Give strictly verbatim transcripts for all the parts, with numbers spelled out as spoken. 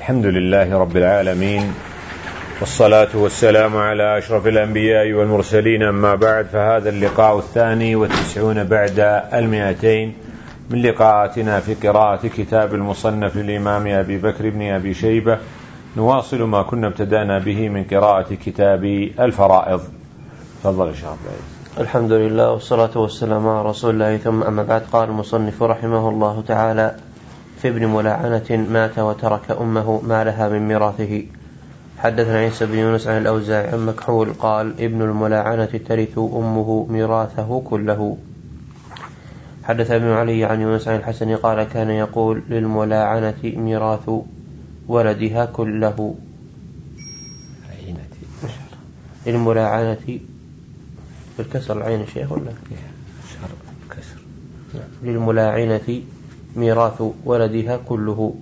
الحمد لله رب العالمين، والصلاة والسلام على أشرف الأنبياء والمرسلين، أما بعد، فهذا اللقاء الثاني والتسعون بعد المئتين من لقاءاتنا في قراءة كتاب المصنف للإمام أبي بكر بن أبي شيبة. نواصل ما كنا ابتدأنا به من قراءة كتاب الفرائض. تفضل يا شيخ عبد العزيز. الحمد لله والصلاة والسلام على رسول الله، ثم أما بعد. قال المصنف رحمه الله تعالى: في ابن ملاعنة مات وترك أمه ما لها من ميراثه. حدثنا عيسى بن يونس عن الأوزاعي عن مكحول قال: ابن الملاعنة ترث أمه ميراثه كله. حدث ابن علي عن يونس عن الحسن قال: كان يقول: للملاعنة ميراث ولدها كله. للملاعنة بالكسر العين الشيخ ولا كسر؟ للملاعنة ميراث ولدها كله.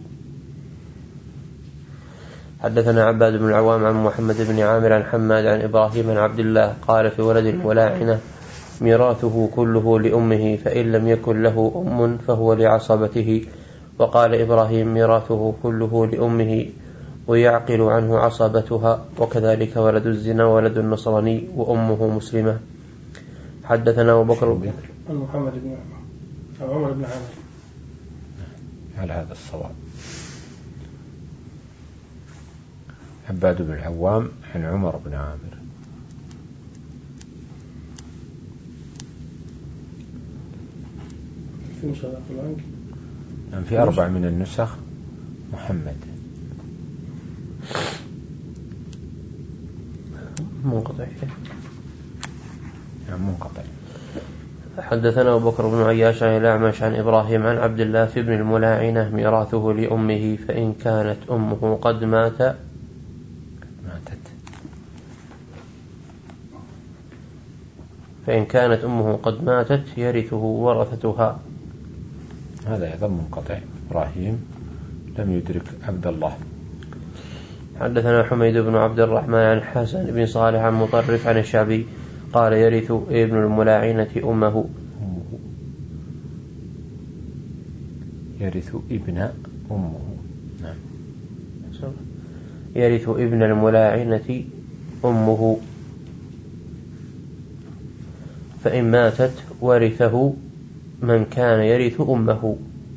حدثنا عباد بن العوام عن محمد بن عامر عن حماد عن إبراهيم عن عبد الله قال: في ولد الملاعنة ميراثه كله لأمه، فإن لم يكن له أم فهو لعصبته. وقال إبراهيم: ميراثه كله لأمه ويعقل عنه عصبتها، وكذلك ولد الزنا ولد النصراني وأمه مسلمة. حدثنا أبو بكر بن محمد بن عمر بن عامر على هذا الصواب. عباد بن العوام عن عمر بن عامر. في نسخ يعني في أربع من النسخ محمد منقطع يعني منقطع. حدثنا أبو بكر بن عياش عن الأعمش عن إبراهيم عن عبد الله في ابن الملاعنة ميراثه لأمه، فإن كانت أمه قد مات ماتت فإن كانت أمه قد ماتت يرثه ورثتها. هذا أيضا منقطع. إبراهيم لم يدرك عبد الله. حدثنا حميد بن عبد الرحمن عن حسن بن صالح عن مطرف عن الشعبي قال: يرث ابن الملاعنة أمه. يرث ابن أمه. نعم. يرث ابن الملاعنة أمه، فإن ماتت ورثه من كان يرث أمه.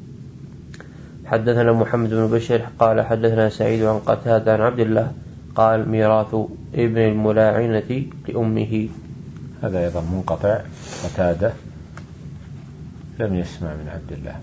حدثنا محمد بن بشير قال: حدثنا سعيد عن قتادة عن عبد الله قال: ميراث ابن الملاعنة لأمه. هذا أيضا منقطع. قتادة لم يسمع من عبد الله.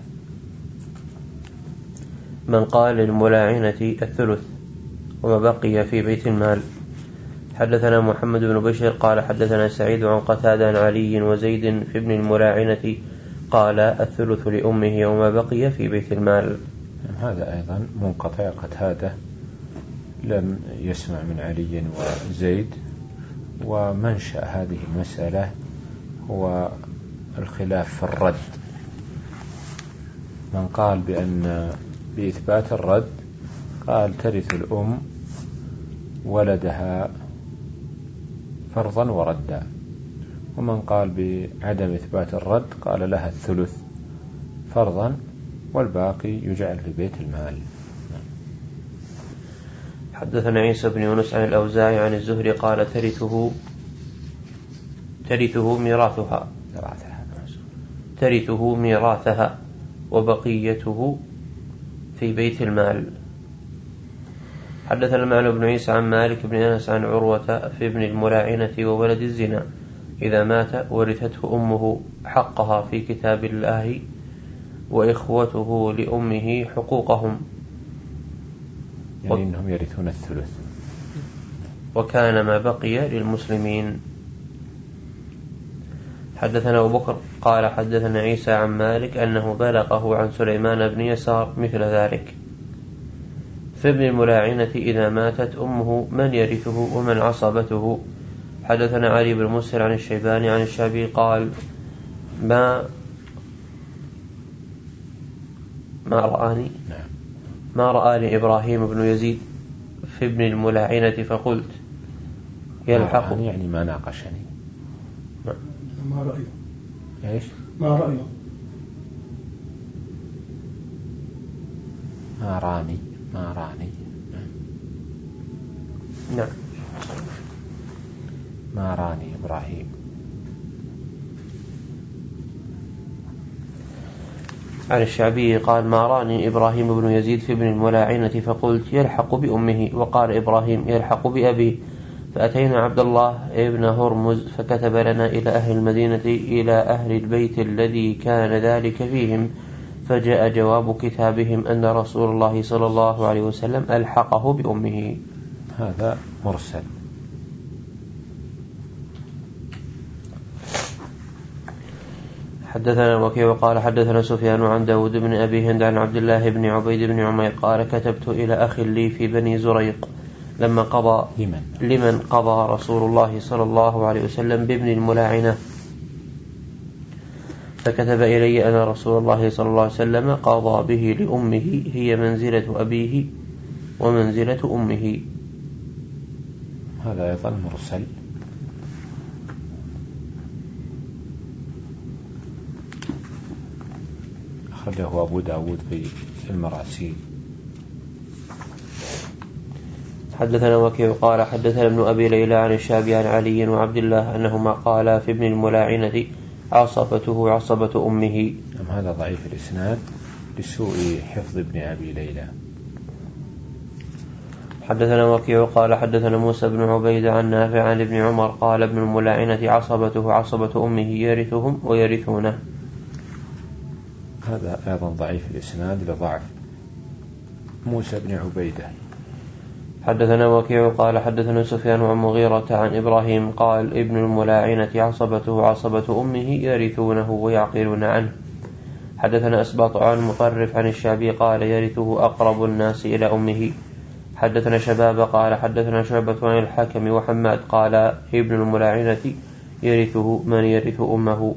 من قال للملاعنة الثلث وما بقي في بيت المال. حدثنا محمد بن بشير قال: حدثنا سعيد عن قتادة عن علي وزيد في ابن الملاعنة قال: الثلث لأمه وما بقي في بيت المال. هذا أيضا منقطع. قتادة لم يسمع من علي وزيد. ومنشأ هذه المسألة هو الخلاف في الرد. من قال بأن بإثبات الرد قال: ترث الأم ولدها فرضا وردا. ومن قال بعدم إثبات الرد قال: لها الثلث فرضا والباقي يجعل في بيت المال. حدثنا عيسى بن يونس عن الأوزاعي عن الزهري قال: ترثه ترثه ميراثها ترثه ميراثها وبقيته في بيت المال. حدثنا المعنى بن عيسى عن مالك بن أنس عن عروة في ابن الملاعنة وولد الزنا: إذا مات ورثته أمه حقها في كتاب الله وإخوته لأمه حقوقهم، يعني إنهم يرثون الثلث، وكان ما بقي للمسلمين. حدثنا أبو بكر قال: حدثنا عيسى عن مالك أنه بلغه عن سليمان بن يسار مثل ذلك. في ابن الملاعنة إذا ماتت أمه من يرثه ومن عصبته. حدثنا علي بن مسهر عن الشيباني عن الشعبي قال: ما ما رآني ما رآني إبراهيم بن يزيد في ابن الملاعنة فقلت: يلحق. يعني ما ناقشني. ما رأيه؟ إيش؟ ما رأيه؟ ما راني ما راني نعم. ما راني إبراهيم. عن الشعبي قال ما راني إبراهيم بن يزيد في ابن الملاعنة فقلت يلحق بأمه، وقال إبراهيم يلحق بأبيه. فأتينا عبد الله ابن هرمز فكتب لنا إلى أهل المدينة إلى أهل البيت الذي كان ذلك فيهم، فجاء جواب كتابهم أن رسول الله صلى الله عليه وسلم ألحقه بأمه. هذا مرسل. حدثنا وكيع وقال حدثنا سفيان عن داود بن أبي هند عن عبد الله بن عبيد بن عمير قال كتبت إلى أخ لي في بني زريق لما قضى لمن, لمن قضى رسول الله صلى الله عليه وسلم بابن الملاعنة، فكتب إلي أن رسول الله صلى الله عليه وسلم قضى به لأمه هي منزلة أبيه ومنزلة أمه. هذا أيضا مرسل. أخرجه أبو داود في المراسيل. حدثنا وكيع قال حدثنا ابن أبي ليلى عن الشعبي عن علي وعبد الله أنهما قالا في ابن الملاعنة عصبته عصبة أمه. هذا ضعيف الإسناد لسوء حفظ ابن أبي ليلى. حدثنا وكيع قال حدثنا موسى بن عبيد عن نافع عن ابن عمر قال ابن الملاعنة عصبته عصبة أمه يرثهم ويرثونه. هذا أيضا ضعيف الإسناد لضعف موسى بن عبيدة. حدثنا وكيع قال حدثنا سفيان عن مغيرة عن إبراهيم قال ابن الملاعنة عصبته عصبة أمه يرثونه ويعقلون عنه. حدثنا أسباط عن مطرف عن الشعبي قال يرثه أقرب الناس إلى أمه. حدثنا شباب قال حدثنا شعبة عن الحكم وحماد قال ابن الملاعنة يرثه من يرث أمه.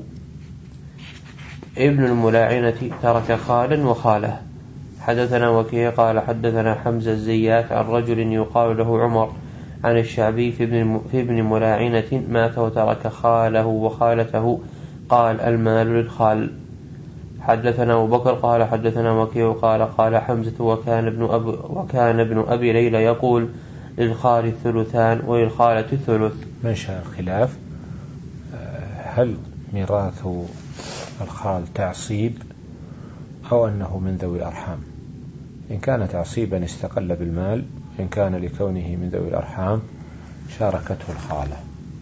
ابن الملاعنة ترك خالا وخاله. حدثنا وكيع قال حدثنا حمزة الزيات عن رجل يقال له عمر عن الشعبي في ابن, في ابن ملاعنة مات وترك خاله وخالته قال المال للخال. حدثنا أبو بكر قال حدثنا وكيع قال قال حمزة وكان ابن, أب وكان ابن أبي ليلى يقول للخال الثلثان وللخالة الثلث. منشأ الخلاف هل ميراث الخال تعصيب أو أنه من ذوي الأرحام؟ إن كان تعصيبا استقل بالمال، إن كان لكونه من ذوي الأرحام شاركته الخالة.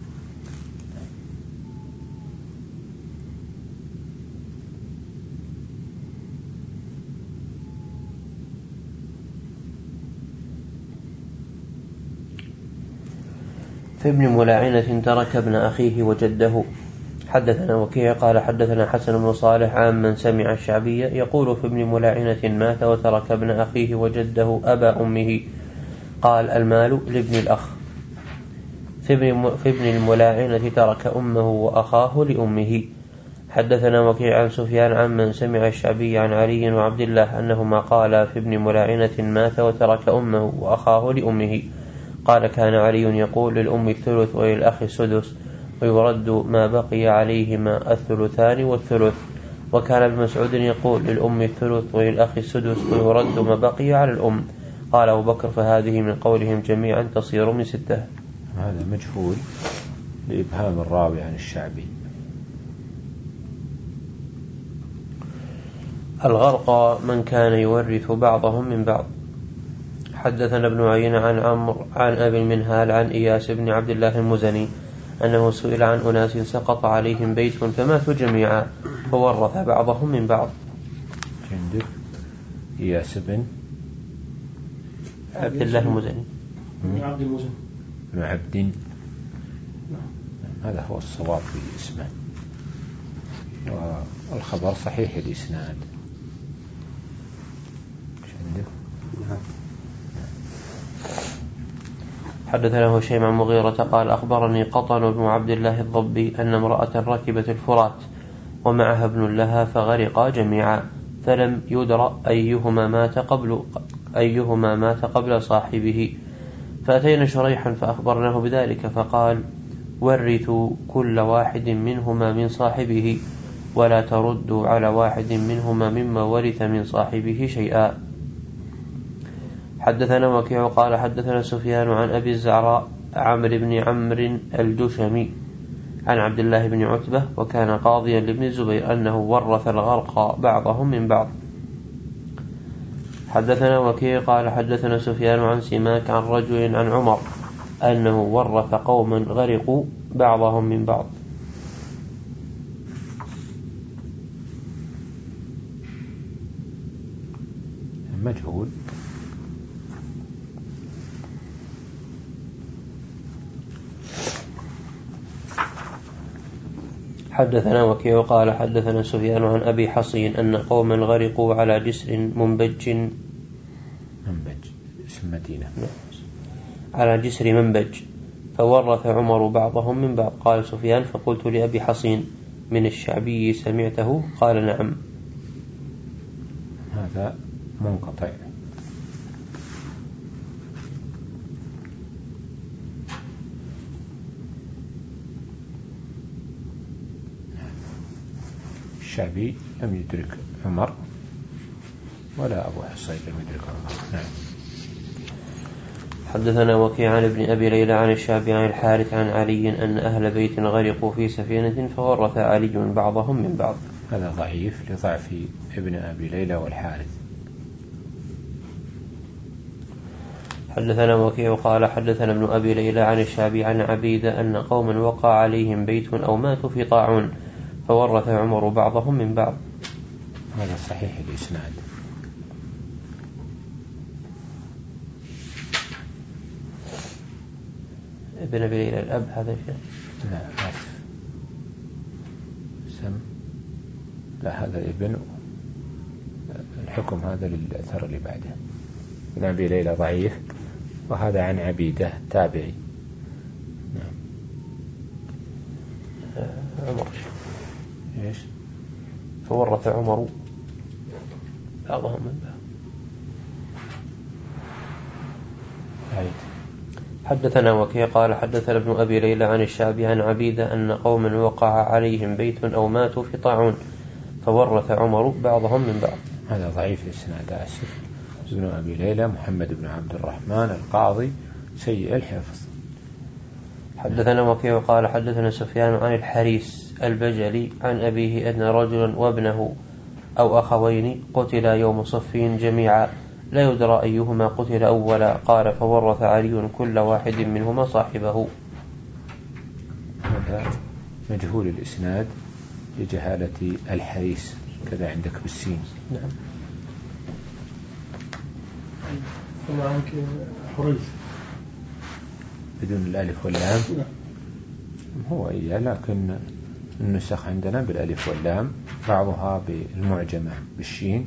في ابن ملاعنة ترك ابن أخيه وجده. حدثنا وكيع قال حدثنا حسن بن صالح عن من سمع الشعبي يقول في ابن ملاعنة مات وترك ابن أخيه وجده أبا أمه قال المال لابن الأخ. في ابن, في ابن الملاعنة ترك أمه وأخاه لأمه. حدثنا وكيع عن سفيان عن من سمع الشعبي عن علي وعبد الله أنهما قالا في ابن ملاعنة مات وترك أمه وأخاه لأمه قال كان علي يقول للأم الثلث وللأخ السدس ويرد ما بقي عليهما الثلثان والثلث، وكان ابن مسعود يقول للأم الثلث وللأخ السدس ويرد ما بقي على الأم. قال أبو بكر فهذه من قولهم جميعا تصير من ستة. هذا مجهول لإبهام الراوي عن الشعبي. الغرق من كان يورث بعضهم من بعض. حدثنا ابن عيينة عن عمرو عن أبي المنهال عن إياس بن عبد الله المزني أنه سئل عن أناس سقط عليهم بيت فماتوا جميعا فورث بعضهم من بعض. عندك إياس بن عبد الله المزني عبد المزني بن عبد، هذا هو الصواب في اسمه، والخبر صحيح الإسناد. عندك حدثنا هشيم عن مغيرة قال أخبرني قطن بن عبد الله الضبي أن امرأة ركبت الفرات ومعها ابن لها فغرقا جميعا فلم يدر أيهما مات قبل أيهما مات قبل صاحبه، فأتينا شريحا فأخبرناه بذلك فقال ورثوا كل واحد منهما من صاحبه ولا تردوا على واحد منهما مما ورث من صاحبه شيئا. حدثنا وكيع قال حدثنا سفيان عن أبي الزعراء عمرو بن عمرو الجشمي عن عبد الله بن عتبة وكان قاضيا لابن الزبير أنه ورث الغرق بعضهم من بعض. حدثنا وكيع قال حدثنا سفيان عن سماك عن رجل عن عمر أنه ورث قوما غرقوا بعضهم من بعض. مجهول. حدثنا وكيع قال حدثنا سفيان عن أبي حصين أن قوما غرقوا على جسر منبج منبج اسم مدينة على جسر منبج فورث عمر بعضهم من بعض. قال سفيان فقلت لأبي حصين من الشعبي سمعته؟ قال نعم. هذا منقطع. الشعبي لم يدرك عمر ولا أبو حصين لم يدرك عمر. نعم. حدثنا وكيع عن ابن أبي ليلى عن الشعبي عن الحارث عن علي أن أهل بيت غرقوا في سفينة فورث علي بعضهم من بعض. هذا ضعيف لضعف ابن أبي ليلى والحارث. حدثنا وكيع قال حدثنا ابن أبي ليلى عن الشعبي عن عبيدة أن قوما وقع عليهم بيت أو ماتوا في طاعون فورث عمر بعضهم من بعض. هذا صحيح الإسناد. ابن أبي ليلى الأب هذا شيء؟ لا عارف. سم لا هذا ابن الحكم هذا للأثر اللي بعده. ابن أبي ليلى ضعيف وهذا عن عبيدة تابعي. نعم. عمر إيش فورث عمر بعضهم من بعض. عيد. حدثنا وكيع قال حدثنا ابن أبي ليلى عن الشعبي عن عبيدة أن قوما وقع عليهم بيت أو ماتوا في طاعون فورث عمر بعضهم من بعض. هذا ضعيف الإسناد آسف. ابن أبي ليلى محمد بن عبد الرحمن القاضي سيء الحفظ. حدثنا وكيع قال حدثنا سفيان عن الحريس البجلي عن أبيه أن رجلا وابنه أو أخوين قتلا يوم صفين جميعا لا يدرى أيهما قتل أولا. قال فورث علي كل واحد منهما صاحبه. هذا مجهول الإسناد لجهالة الحريس كذا عندك بالسين. نعم. طبعا حريص بدون الألف واللام. هو إياه لكن النسخ عندنا بالألف واللام بعضها بالمعجمة بالشين.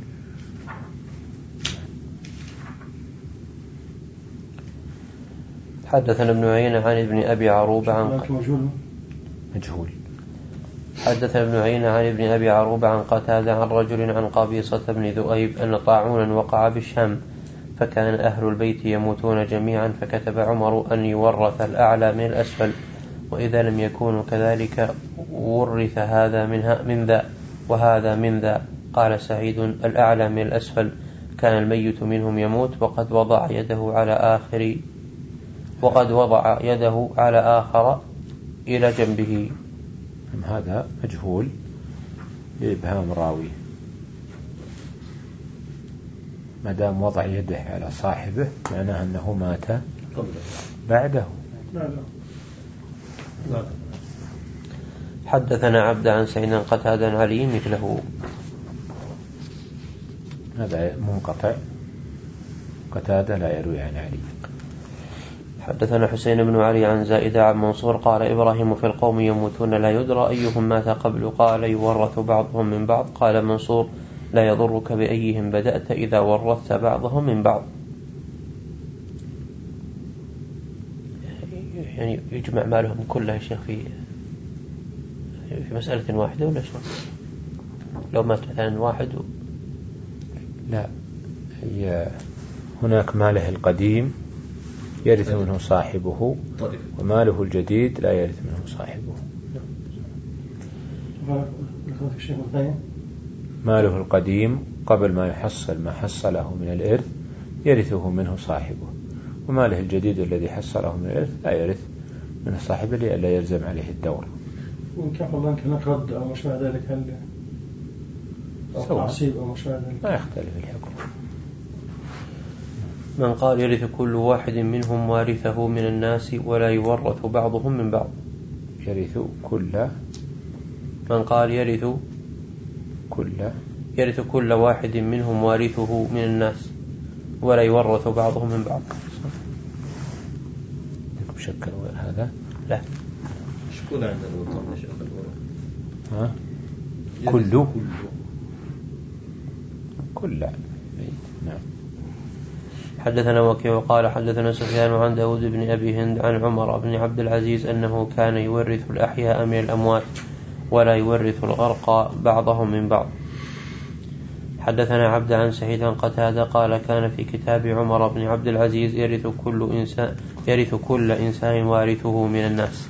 حدثنا ابن عيينة عن ابن أبي عروبة عن مجهول. حدثنا ابن عيينة عن ابن أبي عروبة عن قتادة عن رجل عن قبيصة بن ذؤيب أن طاعونا وقع بالشام فكان أهل البيت يموتون جميعا فكتب عمر أن يورث الأعلى من الأسفل وإذا لم يكونوا كذلك ورث هذا من ذا وهذا من ذا. قال سعيد الأعلى من الأسفل كان الميت منهم يموت وقد وضع يده على آخر وقد وضع يده على آخر إلى جنبه. هذا مجهول لإبهام راوي. ما دام وضع يده على صاحبه معناه أنه مات بعده. حدثنا عبد عن سعيد قتادة عن علي مثله. هذا منقطع. قتادة لا يروي عن علي. حدثنا حسين بن علي عن زائدة عن منصور قال إبراهيم في القوم يموتون لا يدرى أيهم مات قبل. قال يورث بعضهم من بعض. قال منصور لا يضرك بأيهم بدأت إذا ورثت بعضهم من بعض. يعني يجمع مالهم كلها يا شيخ في في مسألة واحدة ولا شو؟ لو مات مثلا واحد و... لا هي هناك ماله القديم يرث منه صاحبه وماله الجديد لا يرث منه صاحبه. ماله القديم قبل ما يحصل ما حصله من الإرث يرثه منه صاحبه، وماله الجديد الذي حصله من الإرث لا يرث منه صاحبه لئلا يلزم عليه الدور. وإن كان الله كان رد أو مش مع ذلك هل أو تعصيب أو مش مع ذلك ما يختلف الحكم. من قال يرث كل واحد منهم وارثه من الناس ولا يورث بعضهم من بعض. يرث كل من قال يرث كل يرث كل واحد منهم وارثه من الناس ولا يورث بعضهم من بعض. لكم شك غير هذا؟ لا. شكون عندنا الوطن يا شيخ الورق؟ ها؟ كل كل نعم. حدثنا وكيع قال حدثنا سفيان عن داود بن أبي هند عن عمر بن عبد العزيز أنه كان يورث الأحياء من الأموات ولا يورث الغرق بعضهم من بعض. حدثنا عبد عن سعيد عن قتادة قال كان في كتاب عمر بن عبد العزيز يرث كل إنسان يرث كل إنسان وارثه من الناس.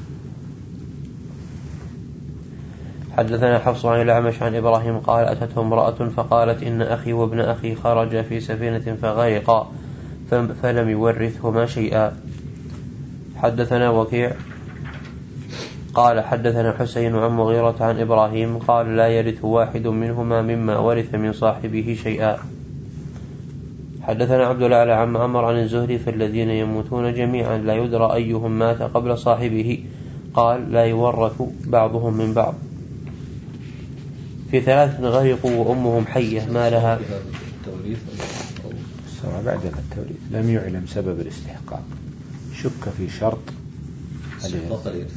حدثنا حفص عن الأعمش عن إبراهيم قال أتته امرأة فقالت إن أخي وابن أخي خرج في سفينة فغرقا فلم يورثهما شيئا. حدثنا وكيع قال حدثنا حسين عن مغيرة عن إبراهيم قال لا يرث واحد منهما مما ورث من صاحبه شيئا. حدثنا عبد الأعلى عن معمر عن الزهري فالذين يموتون جميعا لا يدرى أيهم مات قبل صاحبه قال لا يورث بعضهم من بعض. في ثلاث غرقوا وأمهم حية ما لها. السمع بعد التوريث لم يعلم سبب الاستحقاق، شك في شرط الإرث.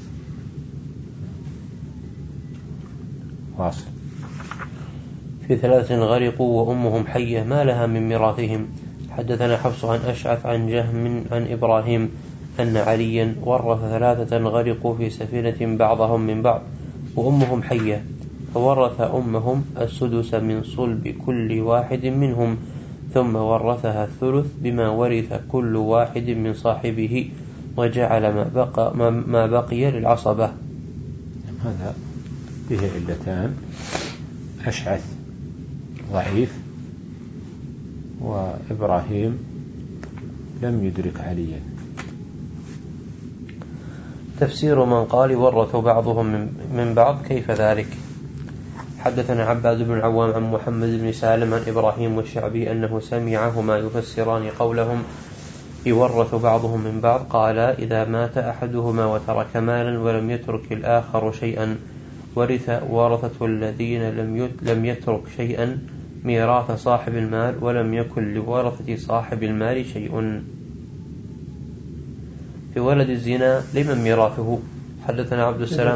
واصل. في ثلاث غرقوا وأمهم حية ما لها من ميراثهم. حدثنا حفص عن أشعث عن جهم عن إبراهيم أن عليا ورث ثلاثة غرقوا في سفينة بعضهم من بعض وأمهم حية فورث أمهم السدس من صلب كل واحد منهم ثم ورثها الثلث بما ورث كل واحد من صاحبه وجعل ما بقى, ما بقي للعصبة. هذا فيه علتان: أشعث ضعيف، وإبراهيم لم يدرك عليا. تفسير من قال ورث بعضهم من بعض كيف ذلك؟ حدثنا عباد بن العوام عن محمد بن سالم عن إبراهيم والشعبي أنه سمعهما يفسران قولهم يورث بعضهم من بعض قال إذا مات أحدهما وترك مالا ولم يترك الآخر شيئا ورث ورثة الذين لم يترك شيئا ميراث صاحب المال ولم يكن لورثة صاحب المال شيء. في ولد الزنا لمن ميراثه؟ حدثنا عبد السلام.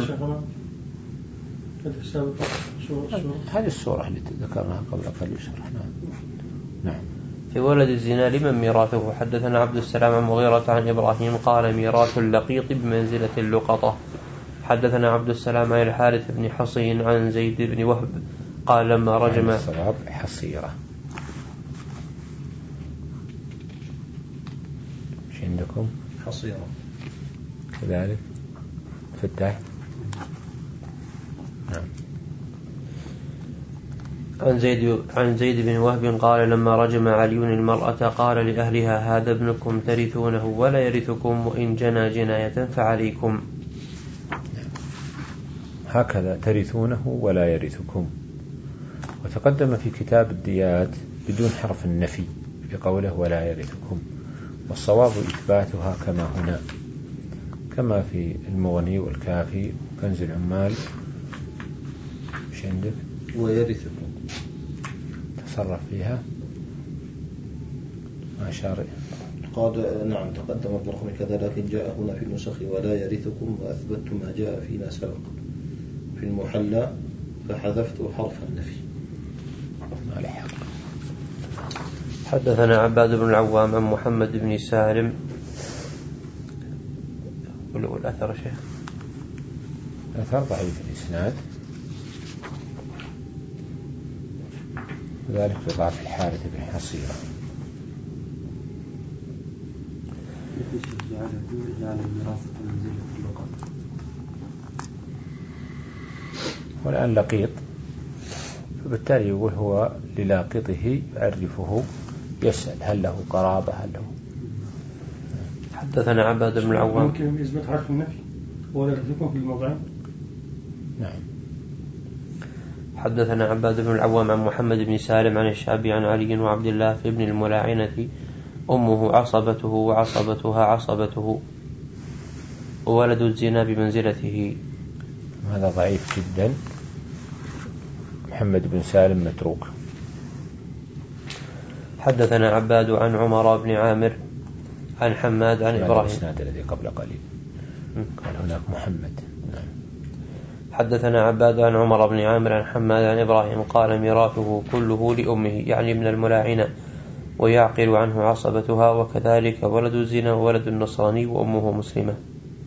هذه السورة التي ذكرناها قبل قليل شرح. نعم. في ولد الزنا لمن ميراثه؟ حدثنا عبد السلام عن مغيرة عن إبراهيم قال ميراث اللقيط بمنزلة اللقطة. حدثنا عبد السلام عن الحارث بن حصين عن زيد بن وهب قال لما رجم الصواب حصيرة. ايش عندكم؟ حصيرة كذلك فتح. نعم. عن زيد عن زيد بن وهب قال لما رجم علي المرأة قال لأهلها هذا ابنكم ترثونه ولا يرثكم وإن جنى جناية فعليكم. هكذا ترثونه ولا يرثكم. وتقدم في كتاب الديات بدون حرف النفي بقوله ولا يرثكم، والصواب إثباتها كما هنا، كما في المغني والكافي كنز العمال. ايش عندك؟ ويرثكم تصرف فيها ما شارع. قال نعم تقدم بالرقم كذا لكن جاء هنا في النسخ ولا يرثكم وأثبت ما جاء فيما سبق في المحلى فحذفت حرف النفي. ما لحق. حدثنا عباد بن العوام عن محمد بن سالم. ولو الأثر شيخ الأثر ضعيف الإسناد، وذلك بضعف الحارث بن حصيرة. والآن لقيط، فبالتالي يقول هو للاقطه يعرفه يسأل هل له قرابة هل له. حدثنا عباد بن العوام. ممكن إثبات حرف النفي ولا يكون في الموضعين. نعم. حدثنا عباد بن العوام عن محمد بن سالم عن الشعبي عن علي وعبد الله في ابن الملاعنة أمه عصبته وعصبتها عصبته وولد الزنا بمنزلته. هذا ضعيف جدا. محمد بن سالم متروك. حدثنا عباد عن عمر بن عامر عن حماد عن إبراهيم. الإسناد الذي قبل قليل قال هناك محمد. نعم. حدثنا عباد عن عمر بن عامر عن حماد عن إبراهيم قال ميراثه كله لأمه يعني من الملاعنة ويعقل عنه عصبتها وكذلك ولد الزنا وولد النصراني وأمه مسلمة.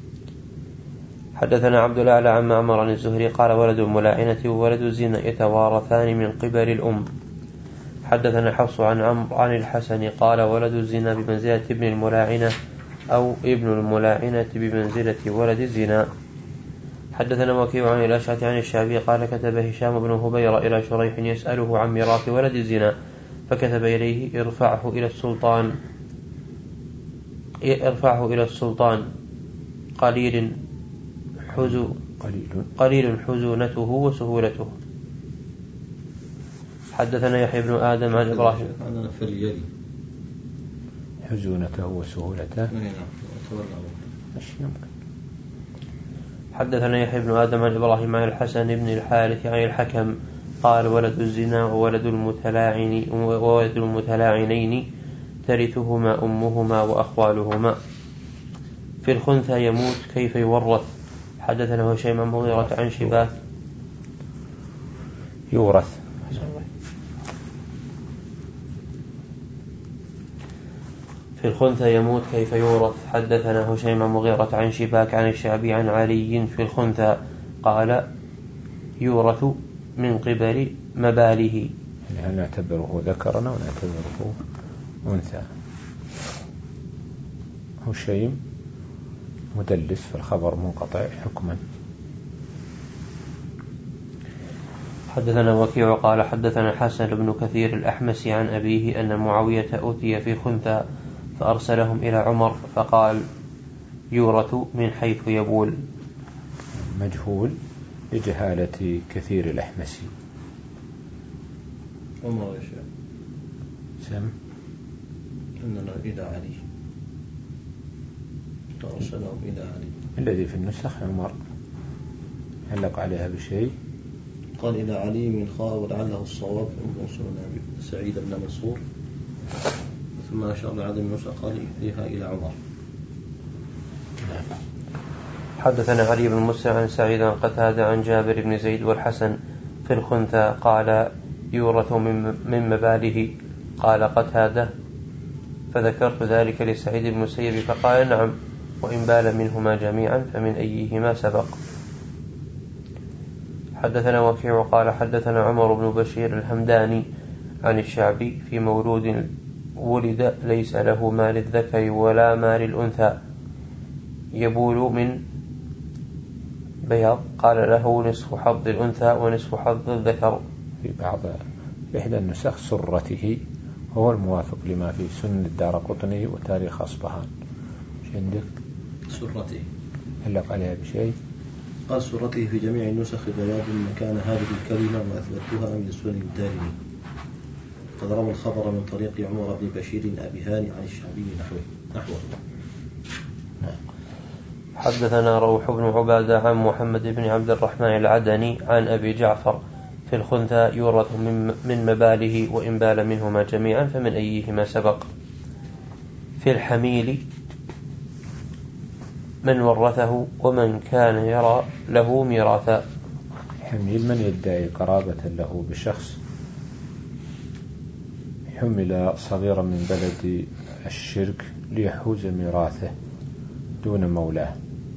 حدثنا عبد الأعلى عن معمر عن الزهري قال ولد الملاعنة وولد الزنا يتوارثان من قبل الأم. حدثنا حفص عن عمرو عن الحسن قال ولد الزنا بمنزلة ابن الملاعنة أو ابن الملاعنة بمنزلة ولد الزنا. حدثنا وكيع عن الأشعث عن الشعبي قال كتب هشام بن هبيرة إلى شريح يسأله عن ميراث ولد الزنا فكتب إليه ارفعه إلى السلطان ارفعه إلى السلطان قليل حزو قليل حزونته وسهولته. حدثنا يحيى بن آدم عن إبراهيم. حزونته وسهولته. حدثنا يحيى بن آدم عن إبراهيم عن الحسن بن الحارث عن الحكم قال ولد الزنا وولد المتلاعن وولد المتلاعنين ترثهما أمهما وأخوالهما. في الخنثى يموت كيف يورث. حدثنا هشيم عن مغيرة عن شباث يورث. في الخنثى يموت كيف يورث. حدثنا هشيم عن مغيرة عن شباك عن الشعبي عن علي في الخنثى قال يورث من قبل مباله. هل نعتبره ذكرا أو نعتبره أنثى؟ هشيم مدلس في الخبر منقطع حكما. حدثنا وكيع قال حدثنا حسن بن كثير الأحمسي عن أبيه أن معاوية أوتي في خنثى فأرسلهم إلى عمر فقال يورث من حيث يبول. مجهول لجهالة كثير الأحمسي. عمر يا شيخ سم إننا إلى علي فأرسلهم إلى علي. الذي في النسخ عمر علق عليها بشيء قال إلى علي من خاء ولعله الصواب وصلنا سعيد بن منصور ثم أشار لعدم النسخ قال إليها إلى عمر. حدثنا علي بن مسلم عن سعيد عن قتادة عن جابر بن زيد والحسن في الخنثى قال يورث من مباله. قال قتادة فذكرت ذلك لسعيد بن المسيب فقال نعم وإن بال منهما جميعا فمن أيهما سبق. حدثنا وكيع قال حدثنا عمر بن بشير الهمداني عن الشعبي في مولود ولد ليس له ما للذكر ولا ما للأنثى يبول من بياض قال له نصف حظ الأنثى ونصف حظ الذكر. في بعض إحدى النسخ سرته هو الموافق لما في سنن الدارقطني وتاريخ أصبهان. مش عندك سرته علق عليها بشيء؟ قال سرته في جميع النسخ بياض مكان هذه الكلمة وأثبتها من سنن الدارمي. قد روى الخبر من طريق عمر بن بشير أبي هاني عن الشعبي نحوه نحوه. حدثنا روح بن عبادة عن محمد بن عبد الرحمن العدني عن أبي جعفر في الخنثى يورث من مباله وإن بال منهما جميعا فمن أيهما سبق. في الحميل من ورثه ومن كان يرى له ميراثا. حميل من يدعي قرابة له بشخص حمل صغيرا من بلد الشرك ليحوز ميراثه دون مولاه.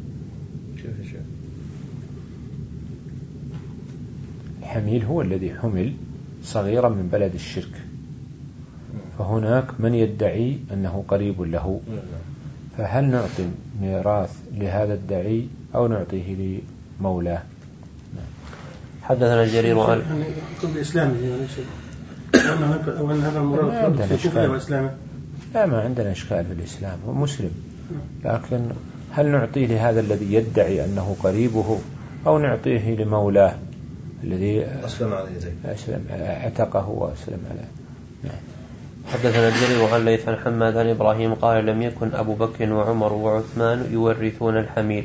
الحميل هو الذي حمل صغيرا من بلد الشرك فهناك من يدعي أنه قريب له فهل نعطي ميراث لهذا الدعي أو نعطيه لمولاه؟ حدثنا جرير عن الإسلام أو أن هذا المراد في كفره وإسلامه؟ لا، ما عندنا إشكال في الإسلام، هو مسلم، لكن هل نعطيه لهذا الذي يدعي أنه قريبه أو نعطيه لمولاه الذي أسلم عليه أسلم اعتقه وأسلم عليه؟ نعم. حدثنا الجرير عن ليث عن حماد عن إبراهيم قال لم يكن أبو بكر وعمر وعثمان يورثون الحميل.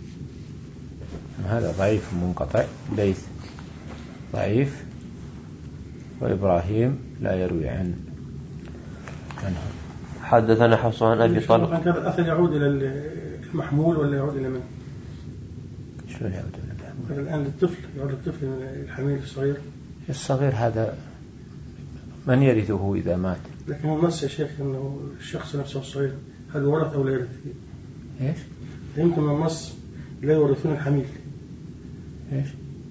هذا ضعيف منقطع، ليث ضعيف وإبراهيم لا يروي عن عنه. حدثنا حفص عن أبي طلق. هذا الأثر يعود إلى المحمول ولا يعود إلى من؟ شلون يعود إلى المحمول؟ الآن الطفل يعود الطفل الحميل الصغير. الصغير هذا من يرثه إذا مات؟ لكن النص يا شيخ أنه الشخص نفسه الصغير هل ورث أو لا يرث؟ إيش؟ يمكن النص لا يورثون الحميل. إيش؟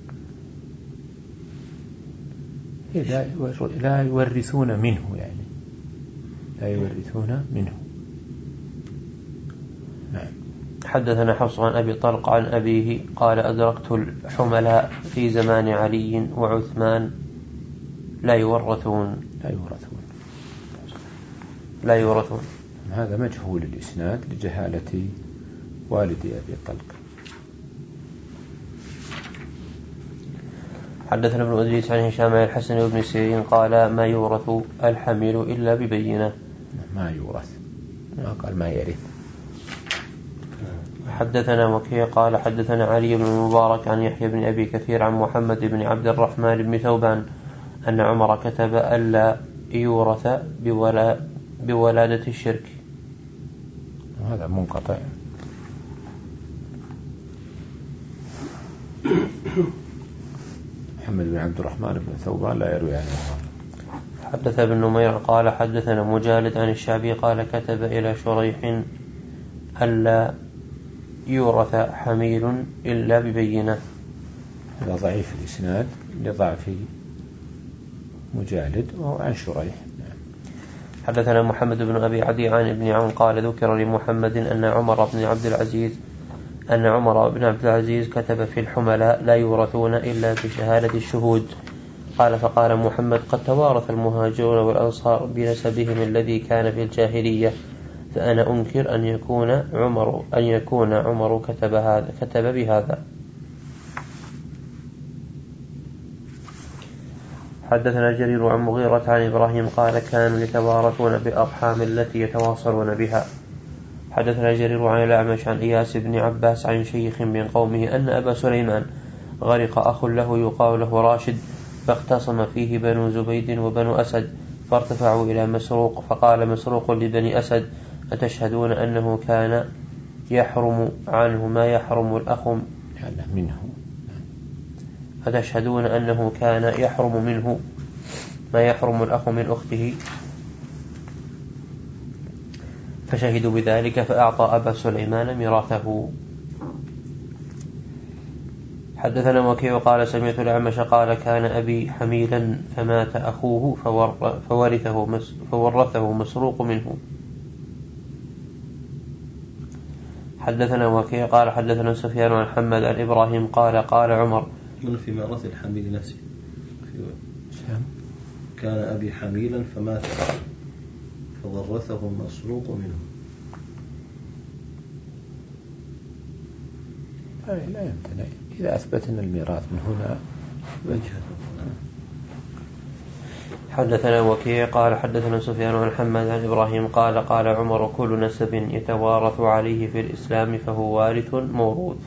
لا يورثون منه، يعني لا يورثون منه. نعم. حدثنا حفص عن أبي طلق عن أبيه قال أدركت الحملاء في زمان علي وعثمان لا يورثون لا يورثون لا يورثون هذا مجهول الإسناد لجهالة والد أبي طلق. حدثنا ابن أدريس عن هشام الحسن وابن سيرين قال ما يورث الحميل إلا ببينة. ما يورث، ما قال ما يرث. حدثنا وكيع قال حدثنا علي بن المبارك عن يحيى بن أبي كثير عن محمد بن عبد الرحمن بن ثوبان أن عمر كتب ألا يورث بولا بولادة الشرك. هذا منقطع. محمد بن عبد الرحمن بن ثوبان لا يروي عنه. حدث ابن نمير قال حدثنا مجالد عن الشعبي قال كتب إلى شريح ألا يورث حميل إلا ببينة. هذا ضعيف الإسناد لضعف مجالد وهو عن شريح. حدثنا محمد بن أبي عدي عن ابن عون قال ذكر لمحمد أن عمر بن عبد العزيز أن عمر بن عبد العزيز كتب في الحملاء لا يورثون إلا بشهادة الشهود. قال فقال محمد قد توارث المهاجرون والأنصار بنسبهم الذي كان في الجاهلية، فأنا أنكر أن يكون عمر أن يكون عمر كتب هذا كتب بهذا. حدثنا جرير عن مغيرة عن إبراهيم قال كانوا يتوارثون بالأرحام التي يتواصلون بها. حدثنا جرير عن الأعمش عن إياس بن عباس عن شيخ من قومه أن أبا سليمان غرق أخ له يقال له راشد، فاختصم فيه بنو زبيد وبنو أسد، فارتفعوا إلى مسروق، فقال مسروق لبني أسد أتشهدون أنه كان يحرم عنه ما يحرم الأخ منه أتشهدون أنه كان يحرم منه ما يحرم الأخ من أخته؟ فشهدوا بذلك فأعطى أبا سليمان ميراثه. حدثنا وكيع قال سمعت الأعمش قال كان أبي حميلا فمات أخوه فورثه فورثه مسروق منه. حدثنا وكيع قال حدثنا سفيان عن حماد عن إبراهيم قال قال عمر في ميراث الحميل نفسه كان أبي حميلا فمات فورثه مسروق منه. لا يمتنع إذا أثبتنا الميراث من هنا وجهه. حدثنا وكيع قال حدثنا سفيان عن حماد عن إبراهيم قال قال عمر كل نسب يتوارث عليه في الإسلام فهو وارث موروث.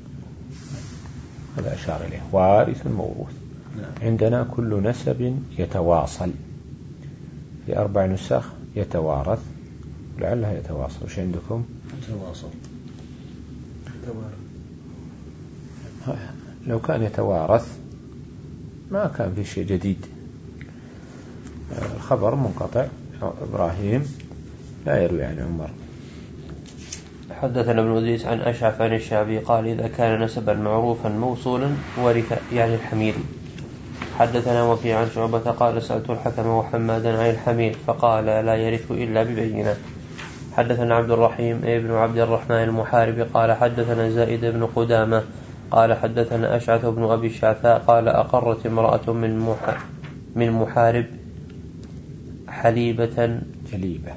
هذا أشار إليه وارث موروث. عندنا كل نسب يتواصل، في أربع نسخ يتوارث، لعلها يتواصل. وش عندكم؟ يتواصل. لو كان يتوارث ما كان في شيء جديد. الخبر منقطع. إبراهيم لا يروي عن عمر. حدثنا ابن أدريس عن أشعث عن الشعبي قال إذا كان نسبا معروفا موصولا ورث يعني الحميل. حدثنا وكيع عن شعبة قال سألت الحكم وحمادا عن الحميل فقال لا يرث إلا ببينة. حدثنا عبد الرحيم ابن عبد الرحمن المحارب قال حدثنا زائد بن قدامة قال حدثنا أشعث بن أبي الشعثاء قال أقرت امرأة من من محارب حليبة جليبة.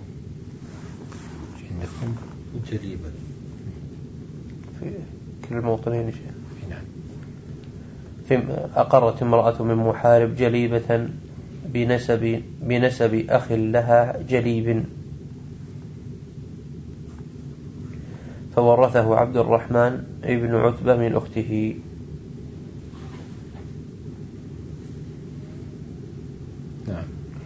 عندكم جليبة في كل الموطنين. نعم. في أقرت امرأة من محارب جليبة بنسب, بنسب أخ لها جليب، فورثه عبد الرحمن ابن عتبة من أخته. نعم.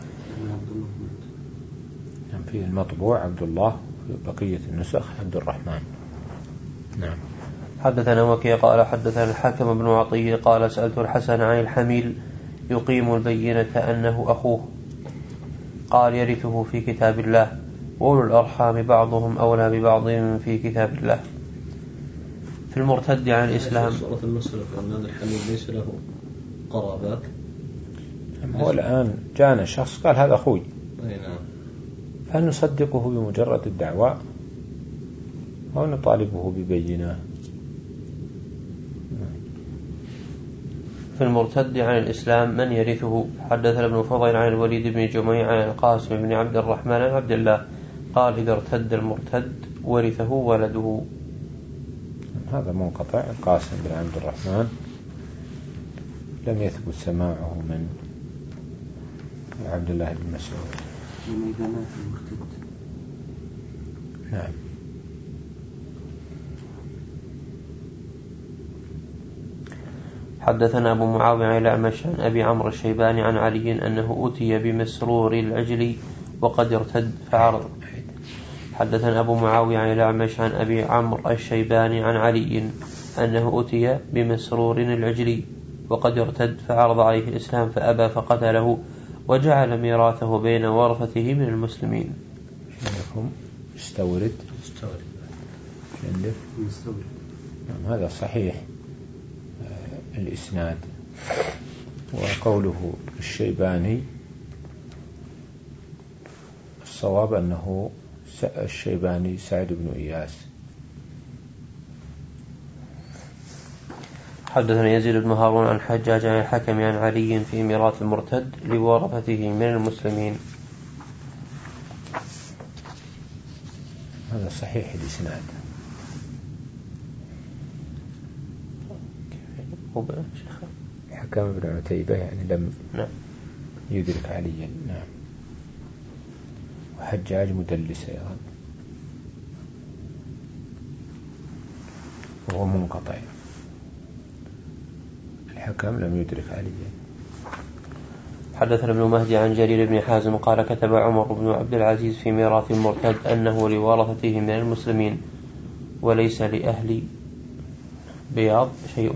نعم. في المطبوع عبد الله، في بقية النسخ عبد الرحمن. نعم. حدثنا وكيع قال حدثنا الحكم بن عطية قال سألت الحسن عن الحميل يقيم البينة أنه أخوه، قال يرثه في كتاب الله، وأولو الأرحام بعضهم أولى ببعض في كتاب الله. في المرتد عن الإسلام صورة المسألة أن هذا الحميل ليس له قرابات. هو الآن جاءنا شخص قال هذا أخوي، نعم. هل نصدقه بمجرد الدعوة أو نطالبه ببينة؟ في المرتد عن الإسلام من يرثه. حدثنا ابن فضيل عن الوليد بن جميع عن القاسم بن عبد الرحمن عن عبد الله قال إذا ارتد المرتد ورثه ولده. هذا منقطع. القاسم بن عبد الرحمن لم يثبت سماعه من عبد الله بن مسعود. نعم. حدثنا أبو معاوية عن الأعمش عن أبي عمرو الشيباني عن علي أنه أتي بمسرور العجل وقد ارتد فعرض. حدثنا أبو معاوية عن الأعمش عن أبي عمرو الشيباني عن علي أنه أتي بمسرور العجل وقد ارتد فعرض عليه الإسلام فأبى فقتله وجعل ميراثه بين ورثته من المسلمين. عندكم استورد استورد عندك استورد. نعم. هذا صحيح الإسناد. وقوله الشيباني الصواب أنه الشيباني سعد بن إياس. حدثنا يزيد بن هارون عن حجاج عن الحكم عن علي في ميراث المرتد لورثته من المسلمين. هذا صحيح الإسناد. حكم بن عتيبة يعني لم نعم. يدرك عليا. نعم. وحجاج مدلس أيضا وهو منقطع. الحكم لم يدرك عليا. حدثنا ابن مهدي عن جرير بن حازم قال كتب عمر بن عبد العزيز في ميراث المرتد أنه لورثته من المسلمين وليس لأهل بياض شيء.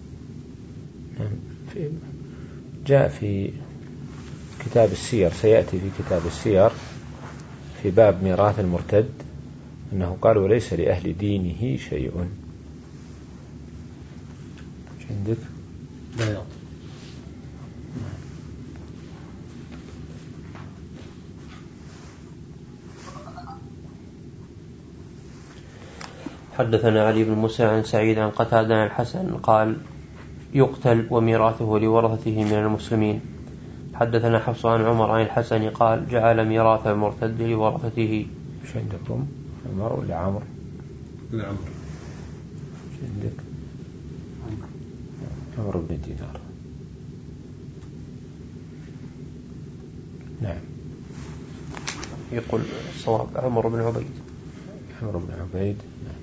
في جاء في كتاب السير، سيأتي في كتاب السير في باب ميراث المرتد أنه قال وليس لأهل دينه شيء. عندك بياض. حدثنا علي بن موسى عن سعيد عن قتادة عن الحسن قال يقتل وميراثه لورثته من المسلمين. حدثنا حفص عن عمر عن الحسن قال جعل ميراث المرتد لورثته. ايش عندكم؟ عمر ولا عمرو؟ لا عمرو. ايش عندك؟ عمرو بن دينار. نعم. يقول الصواب عمرو بن عبيد. عمرو بن عبيد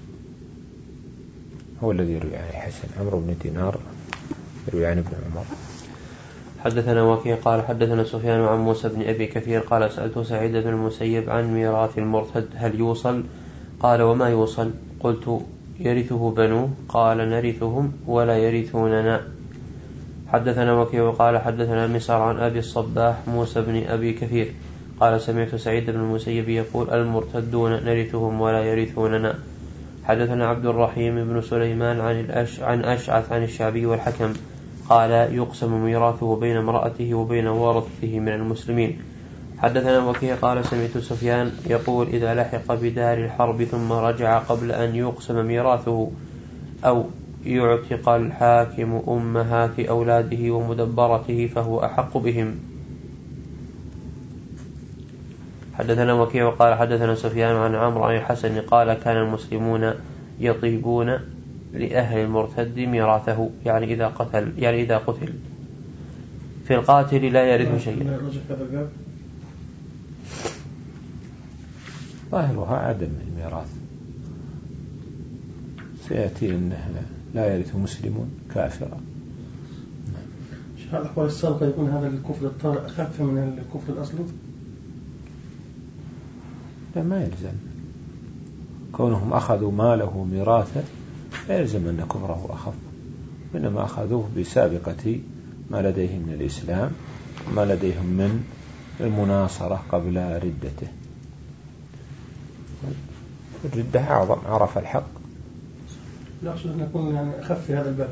هو الذي يروي عن الحسن. عمرو بن دينار يروي عن ابن عمر. حدثنا وكيع قال حدثنا سفيان عن موسى بن أبي كثير قال سألت سعيد بن المسيب عن ميراث المرتد هل يوصل؟ قال وما يوصل؟ قلت يرثه بنوه قال نرثهم ولا يرثوننا. حدثنا وكيع قال حدثنا مسار عن أبي الصباح موسى بن أبي كثير قال سمعت سعيد بن المسيب يقول المرتدون نرثهم ولا يرثوننا. حدثنا عبد الرحيم بن سليمان عن الأش عن أشعث عن الشعبي والحكم قال يقسم ميراثه بين امرأته وبين ورثته من المسلمين. حدثنا وكيع قال سمعت سفيان يقول إذا لحق بدار الحرب ثم رجع قبل أن يقسم ميراثه أو يعتق الحاكم أمهات أولاده ومدبرته فهو أحق بهم. حدثنا وكيع قال حدثنا سفيان عن عمرو عن الحسن قال كان المسلمون يطيبون لأهل المرتد ميراثه، يعني إذا قتل يعني إذا قتل في القاتل لا يرث شيئا. ظاهرها عدم الميراث، سيأتي أنه لا يرث مسلم كافرا. هل أحوال السابقة يكون هذا الكفر الطارئ أخف من الكفر الأصلي؟ لا، ما يلزم كونهم أخذوا ماله ميراثا، لا يلزم أن كفره أخف، إنما أخذوه بسابقة ما لديهم من الإسلام وما لديهم من المناصرة قبل ردته. الردة أعظم، عرف الحق. لا أقصد أن يكون يعني أخف في هذا الباب.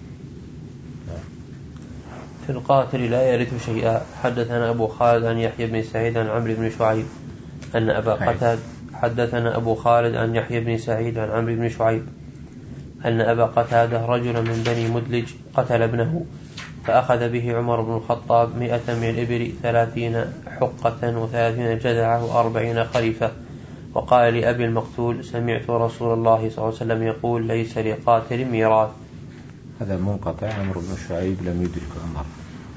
في القاتل لا يرث شيئا. حدثنا أبو خالد عن يحيى بن سعيد عن عمرو بن شعيب أن أبا قتادة حدثنا أبو خالد عن يحيى بن سعيد عن عمرو بن شعيب أن أبا قتادة رجلا من بني مدلج قتل ابنه، فأخذ به عمر بن الخطاب مئة من الإبل، ثلاثين حقة وثلاثين جذعة وأربعين خريفة، وقال لأبي المقتول سمعت رسول الله صلى الله عليه وسلم يقول ليس لقاتل ميراث. هذا منقطع، عمرو بن شعيب لم يدرك عمر.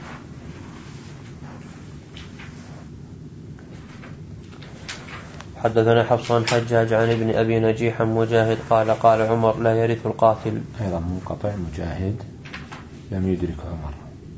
حدثنا حفص عن حجاج عن ابن أبي نجيح مجاهد قال قال عمر لا يرث القاتل. أيضا منقطع، مجاهد لم يدرك عمر.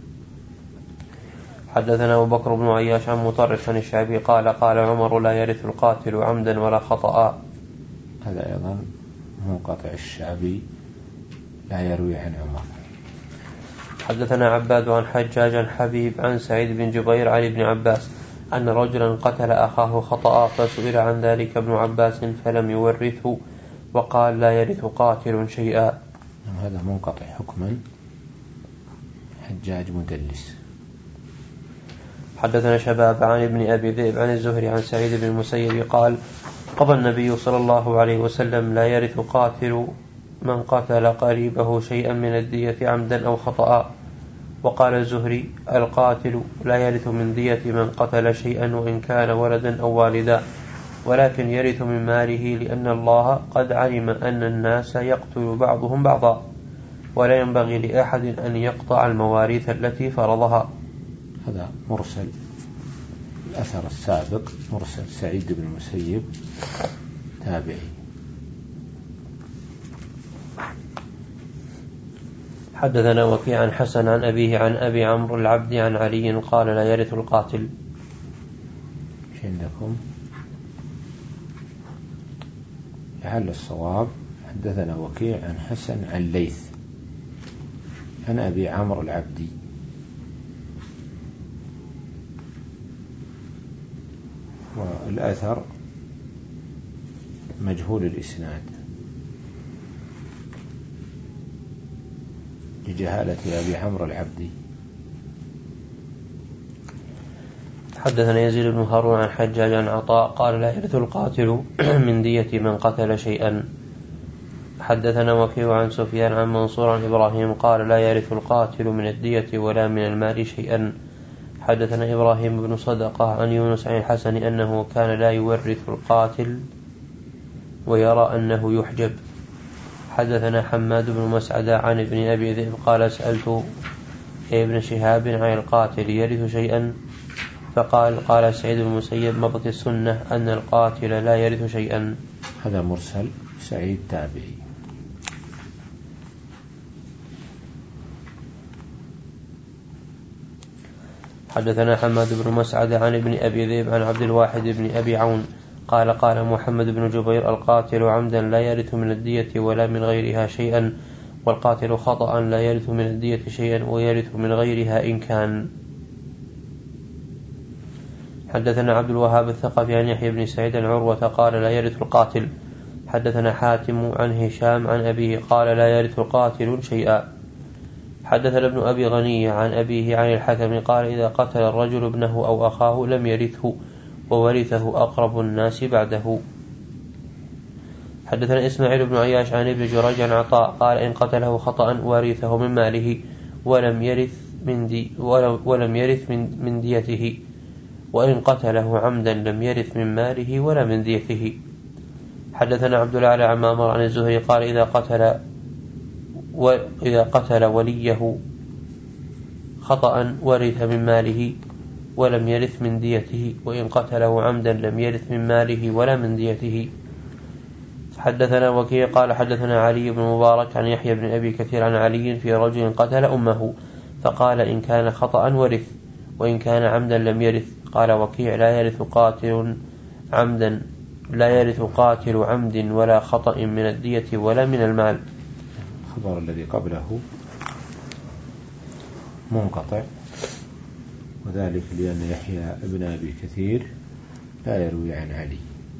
حدثنا أبو بكر بن عياش عن مطرف عن الشعبي قال قال عمر لا يرث القاتل عمدا ولا خطأ. هذا أيضا منقطع، الشعبي لا يروي عن عمر. حدثنا عباد عن حجاج عن حبيب عن سعيد بن جبير عن ابن عباس أن رجلا قتل أخاه خطأ، فسئل عن ذلك ابن عباس فلم يورثه وقال لا يرث قاتل شيئا. هذا منقطع حكما، حجاج مدلس. حدثنا شباب عن ابن أبي ذئب عن الزهري عن سعيد بن المسيب قال قضى النبي صلى الله عليه وسلم لا يرث قاتل من قتل قريبه شيئا من الدية عمدا أو خطأ. وقال الزهري القاتل لا يرث من دية من قتل شيئا وإن كان ولدا أو والدا، ولكن يرث من ماله، لأن الله قد علم أن الناس يقتل بعضهم بعضا، ولا ينبغي لأحد أن يقطع المواريث التي فرضها. هذا مرسل، الأثر السابق مرسل سعيد بن المسيب تابعي. حدثنا وكيع عن حسن عن أبيه عن أبي عمرو العبد عن علي قال لا يرث القاتل. ايش عندكم؟ لعل الصواب حدثنا وكيع عن حسن عن ليث عن أبي عمرو العبدي. والأثر مجهول الإسناد لجهالة أبي عمرو العبدي. حدثنا يزيد بن هارون عن حجاج عن عطاء قال لا يرث القاتل من دية من قتل شيئا. حدثنا وكيع عن سفيان عن منصور عن إبراهيم قال لا يرث القاتل من الدية ولا من المال شيئا. حدثنا إبراهيم بن صدقة عن يونس عن الحسن أنه كان لا يورث القاتل ويرى أنه يحجب. حدثنا حماد بن مسعد عن ابن أبي ذئب قال سألت ابن شهاب عن القاتل يرث شيئا، فقال قال سعيد بن المسيب مضت السنة أن القاتل لا يرث شيئا. هذا مرسل، سعيد تابعي. حدثنا حماد بن مسعد عن ابن أبي ذئب عن عبد الواحد بن أبي عون قال قال محمد بن جبير القاتل عمدا لا يرث من الدية ولا من غيرها شيئا، والقاتل خطأ لا يرث من الدية شيئا ويرث من غيرها إن كان. حدثنا عبد الوهاب الثقفي عن يحيى بن سعيد عن عروة قال لا يرث القاتل. حدثنا حاتم عن هشام عن أبيه قال لا يرث القاتل شيئا. حدثنا ابن أبي غني عن أبيه عن الحكم قال إذا قتل الرجل ابنه أو أخاه لم يرثه وورثه أقرب الناس بعده. حدثنا إسماعيل بن عياش عن ابن جريج عن عطاء قال إن قتله خطأ ورثه من ماله ولم يرث من دي ولم يرث من, من ديته، وإن قتله عمدا لم يرث من ماله ولا من ديته. حدثنا عبد الأعلى عن معمر عن الزهري قال إذا قتل وإذا قتل وليه خطأ ورث من ماله ولم يرث من ديته، وإن قتله عمدا لم يرث من ماله ولا من ديته. حدثنا وكيع قال حدثنا علي بن مبارك عن يحيى بن أبي كثير عن علي في رجل قتل أمه فقال إن كان خطأ ورث وإن كان عمدا لم يرث. قال وكيع لا يرث قاتل عمدا لا يرث قاتل عمد ولا خطأ من الدية ولا من المال. الخبر الذي قبله منقطع، وذلك لأن يحيى ابن أبي كثير لا يروي عن علي.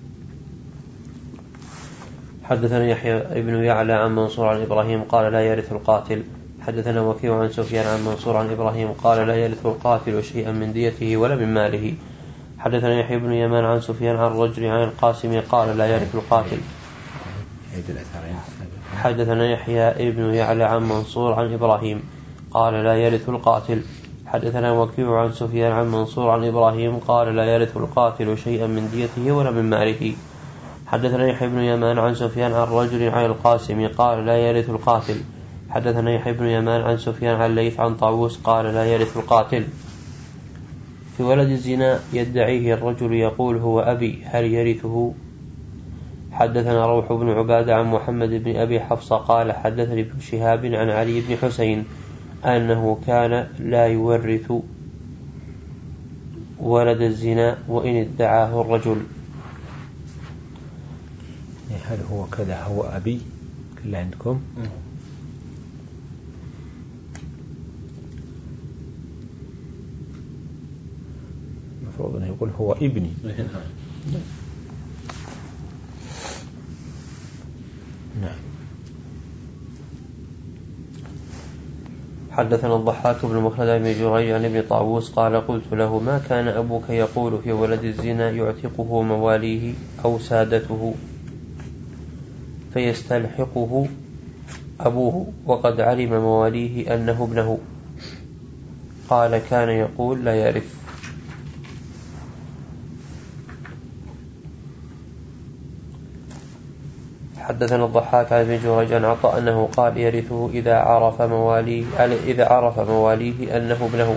حدثنا يحيى ابن يعلى عن منصور عن إبراهيم قال لا يرث القاتل. حدثنا وكيع عن سفيان عن منصور عن إبراهيم قال لا يرث القاتل شيئا من ديته ولا من ماله. حدثنا يحيى بن يمان عن سفيان عن الرجل عن القاسم قال لا يرث القاتل. حدثنا يحيى ابن يعلى عن منصور عن إبراهيم قال لا يرث القاتل. حدثنا وكيع عن سفيان عن منصور عن إبراهيم قال لا يرث القاتل شيئا من ديته ولا من ماله. حدثنا يحيى بن يمان عن سفيان عن رجل عن القاسم قال لا يرث القاتل. حدثنا يحيى بن يمان عن سفيان عن ليث عن طاووس قال لا يرث القاتل. في ولد الزنا يدعيه الرجل يقول هو أبي هل يرثه؟ حدثنا روح بن عبادة عن محمد بن أبي حفصة قال حدثني ابن شهاب عن علي بن حسين أنه كان لا يورث ولد الزنا وإن ادعاه الرجل. هل هو كذا هو أبي كل عندكم؟ المفروض أنه يقول هو ابني. نعم. حدثنا الضحاك بن مخلد بن جريج عن ابن طاووس قال قلت له ما كان أبوك يقول في ولد الزنا يعتقه مواليه أو سادته فيستلحقه أبوه وقد علم مواليه أنه ابنه؟ قال كان يقول لا يرث. حدثنا الضحاك عن ابن جريج عن عطاء أنه قال يرثه إذا عرف مواليه إذا عرف مواليه أنه ابنه.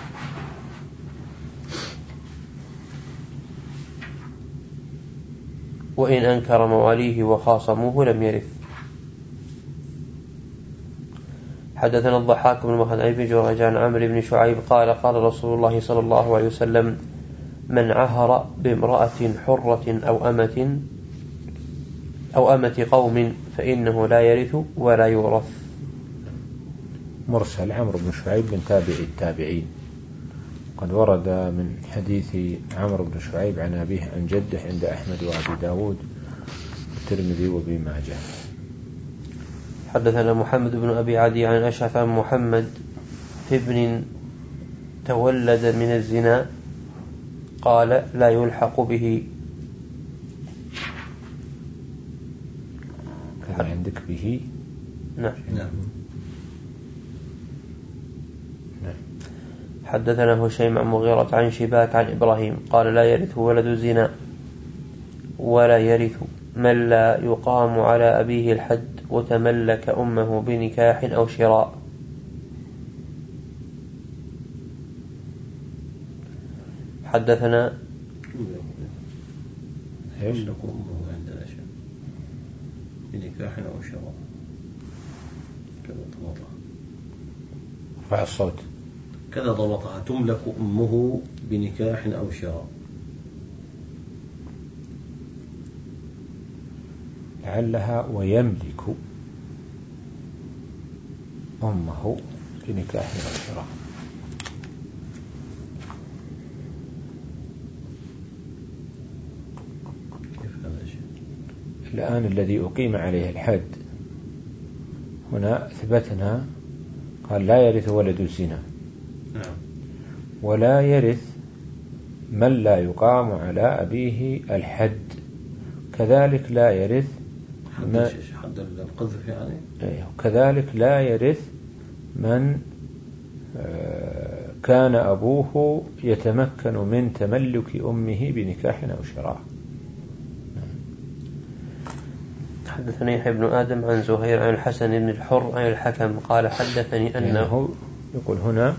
وإن أنكر مواليه وخاصموه لم يرث. حدثنا الضحاك بن مخلد عن ابن جريج عن عمرو بن شعيب قال قال رسول الله صلى الله عليه وسلم من عهر بامرأة حرة أو أمة أو أمة قوم فإنه لا يرث ولا يورث. مرسل عمرو بن شعيب من تابعي التابعين، قد ورد من حديث عمرو بن شعيب عن أبيه عن جده عند أحمد وأبي داود والترمذي وابن ماجه. حدثنا محمد بن أبي عدي عن أشعث عن محمد ابن تولد من الزنا قال لا يلحق به. كذا عندك به؟ نعم. نعم. حدثنا هشيم عن مغيرة عن شباك عن إبراهيم قال لا يرث ولد الزنا ولا يرث من لا يقام على أبيه الحد وتملك أمه بنكاح أو شراء. حدثنا تملك أمه عندنا شيء بنكاح أو شراء كذا ضبطها. رفع الصوت. كذا ضبطها تملك أمه بنكاح أو شراء. لعلها ويملك أمه بنكاح أو شراء. الآن الذي أقيم عليه الحد هنا أثبتنا قال لا يرث ولد الزنا ولا يرث من لا يقام على أبيه الحد، كذلك لا يرث حد حد القذف يعني. كذلك لا يرث من كان أبوه يتمكن من تملك أمه بنكاح أو شراء. حدثني يحيى بن آدم عن زهير عن الحسن بن الحر عن الحكم قال حدثني أنه يعني يقول هنا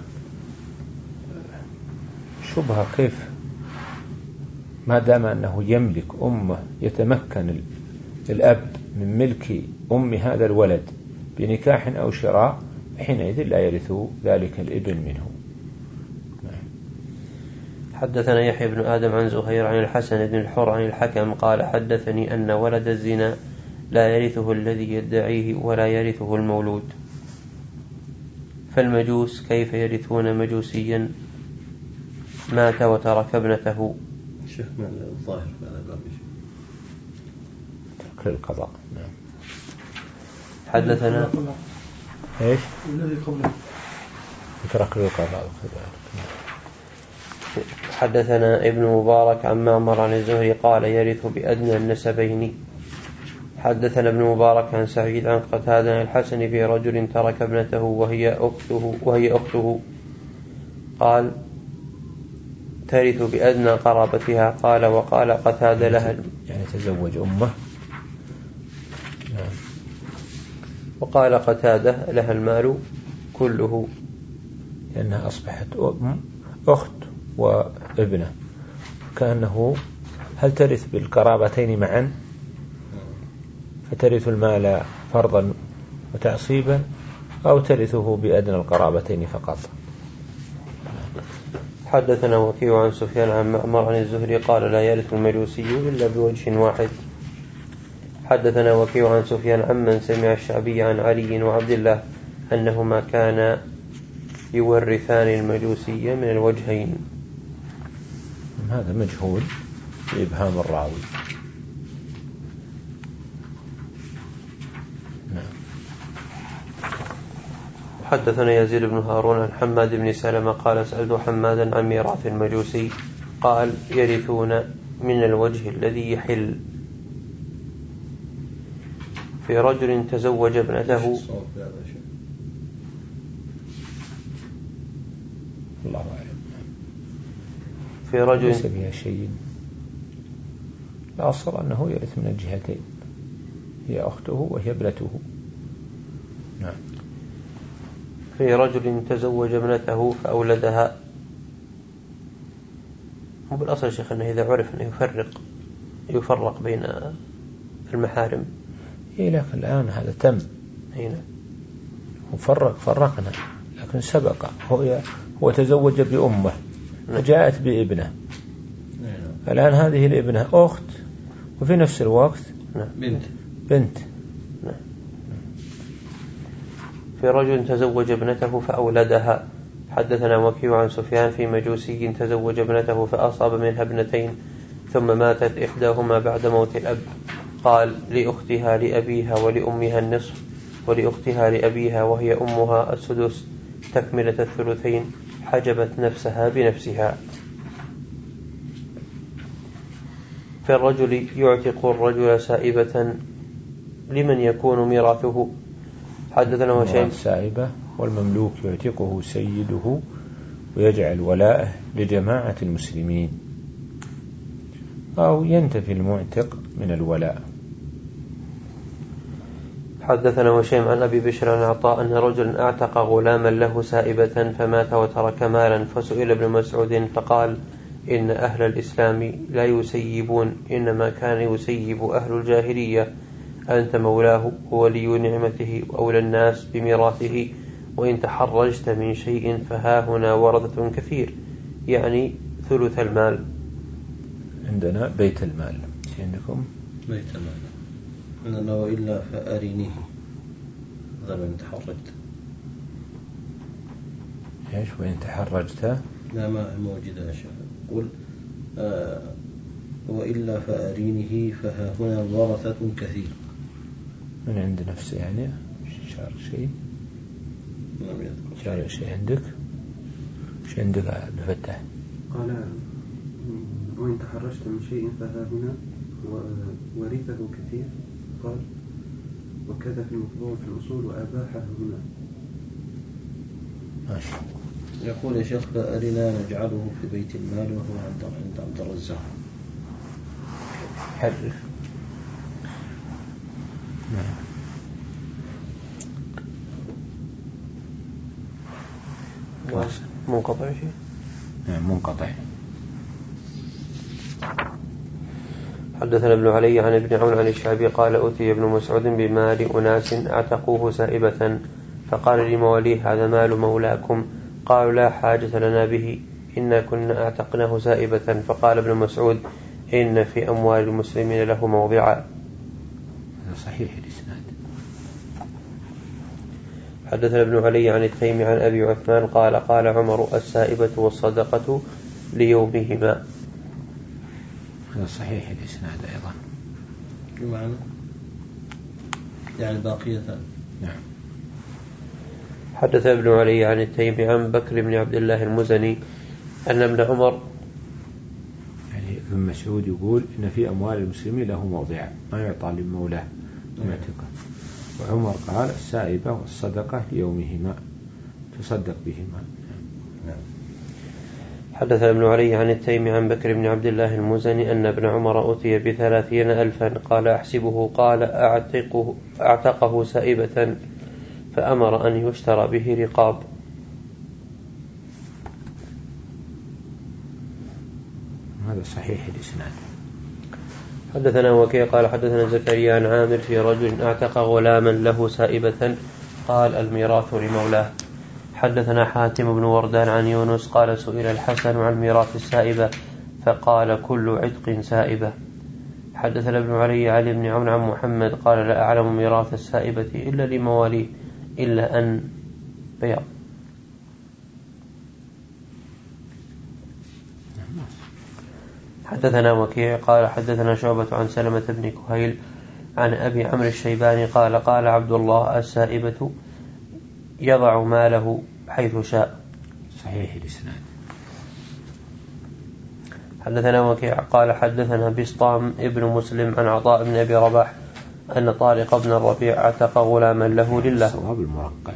شبهة كيف ما دام أنه يملك أمه يتمكن الأب من ملك أم هذا الولد بنكاح أو شراء حينئذ لا يرث ذلك الابن منه. حدثنا يحيى بن آدم عن زهير عن الحسن بن الحر عن الحكم قال حدثني أن ولد الزنا لا يرثه الذي يدعيه ولا يرثه المولود. فالمجوس كيف يرثون مجوسيا مات وترك ابنته؟ شيخ من الظاهر هذا باب ترك القضاء. نعم. حدثنا ايش؟ الذي قبله ترك القضاء. حدثنا ابن مبارك عن معمر عن الزهري قال يرث بأدنى النسبين. حدثنا ابن مبارك عن سعيد عن قتادة عن الحسن في رجل ترك ابنته وهي أخته وهي أخته قال ترث بأدنى قرابتها. قال وقال قتادة لها يعني تزوج أمه. نعم. وقال قتادة لها المال كله لأنها أصبحت أم أخت وابنة كأنه هل ترث بالقرابتين معا فترث المال فرضا وتعصيبا أو ترثه بأدنى القرابتين فقط. حدثنا وكيع عن سفيان عن معمر عن الزهري قال لا يرث المجوسي إلا بوجه واحد. حدثنا وكيع عن سفيان عمن سمع الشعبي عن علي وعبد الله أنهما كانا يورثان المجوسي من الوجهين. هذا مجهول بإبهام الراوي. نعم. حدثنا يزيد بن هارون عن حماد بن سلمة قال سألت حمادا عن ميراث المجوسي قال يرثون من الوجه الذي يحل. في رجل تزوج ابنته الله أعلم. في رجل ليس بها شيء. الأصل أنه يرث من الجهتين هي أخته وهي ابنته. نعم. في رجل تزوج ابنته فأولدها. وبالأصل شيخ أنه إذا عرف أنه يفرق يفرق بين المحارم. إيه لكن الآن هذا تم. هنا وفرق فرقنا لكن سبق هو هو تزوج بأمه وجاءت بابنه. الآن هذه الابنة أخت وفي نفس الوقت بنت بنت. في رجل تزوج ابنته فأولدها. حدثنا وكيع عن سفيان في مجوسي تزوج ابنته فأصاب منها ابنتين ثم ماتت إحداهما بعد موت الأب. قال لأختها لأبيها ولأمها النصف ولأختها لأبيها وهي أمها السدس تكملة الثلثين حجبت نفسها بنفسها. فالرجل يعتق الرجل سائبة لمن يكون ميراثه. حدثنا وشيء سائبة والمملوك يعتقه سيده ويجعل ولاءه لجماعة المسلمين أو ينتفي المعتق من الولاء. حدثنا وشيم عن أبي بشر عن عطاء أن رجلا أعتق غلاما له سائبة فمات وترك مالا فسئل ابن مسعود فقال إن أهل الإسلام لا يسيبون إنما كان يسيب أهل الجاهلية. أنت مولاه وولي نعمته وأولى الناس بميراثه وإن تحرجت من شيء فها هنا ورثة كثير يعني ثلث المال. عندنا بيت المال. عندكم بيت المال. عندنا وإلا فأرينيه. هذا من تحرجت. إيش وإن تحرجت؟ لا ما موجودة يا شيخ. قل آه وإلا فأرينه فها هنا ورثة كثير. من عند نفسه يعني شار شيء. لم يذكر شار شيء عندك. شو عندك بفتح؟ قال وإن تحرجت من شيء فها هنا ورثه كثير. قال وكذا في المطبوع في الأصول وأباحه هنا. ماشي. يقول يا شيخ أرنا نجعله في بيت المال وهو عند عند عبد الرزاق. حرف. نعم. منقطع شيء. نعم منقطع. حدثنا ابن علي عن ابن عون عن الشعبي قال أتي ابن مسعود بمال أناس اعتقوه سائبة فقال لمواليه هذا مال مولاكم. قالوا لا حاجة لنا به إنا كنا اعتقناه سائبة. فقال ابن مسعود إن في أموال المسلمين له موضعا. صحيح الإسناد. حدثنا ابن علي عن التيمي عن أبي عثمان قال قال عمر السائبة والصدقة ليومهما. هذا صحيح الإسناد أيضا. بمعنى يعني باقية. نعم. حدث ابن علي عن التيمي عن بكر بن عبد الله المزني أن ابن عمر يعني ابن مسعود يقول إن في أموال المسلمين له موضع ما يعطى لمولاه معتقه. وعمر قال السائبة والصدقة ليومهما تصدق بهما. نعم. حدث ابن علي عن التيمي عن بكر بن عبد الله المزني أن ابن عمر أتي بثلاثين ألفا قال أحسبه قال أعتقه, أعتقه سائبة فأمر أن يشترى به رقاب. هذا صحيح الإسناد. حدثنا وكيع قال حدثنا زكريا عن عامر في رجل اعتق غلاما له سائبة قال الميراث لمولاه. حدثنا حاتم بن وردان عن يونس قال سئل الحسن عن ميراث السائبة فقال كل عتق سائبة. حدثنا ابن علي علي بن عون عن محمد قال لا أعلم ميراث السائبة إلا لمواليه إلا أن بيض. حدثنا وكيع قال حدثنا شعبة عن سلمة بن كهيل عن أبي عمرو الشيباني قال قال عبد الله السائبة يضع ماله حيث شاء. صحيح الإسناد. حدثنا وكيع قال حدثنا بسطام ابن مسلم عن عطاء بن أبي رباح أن طارق بن الربيع اعتق غلاما له لله. صواب المرقع.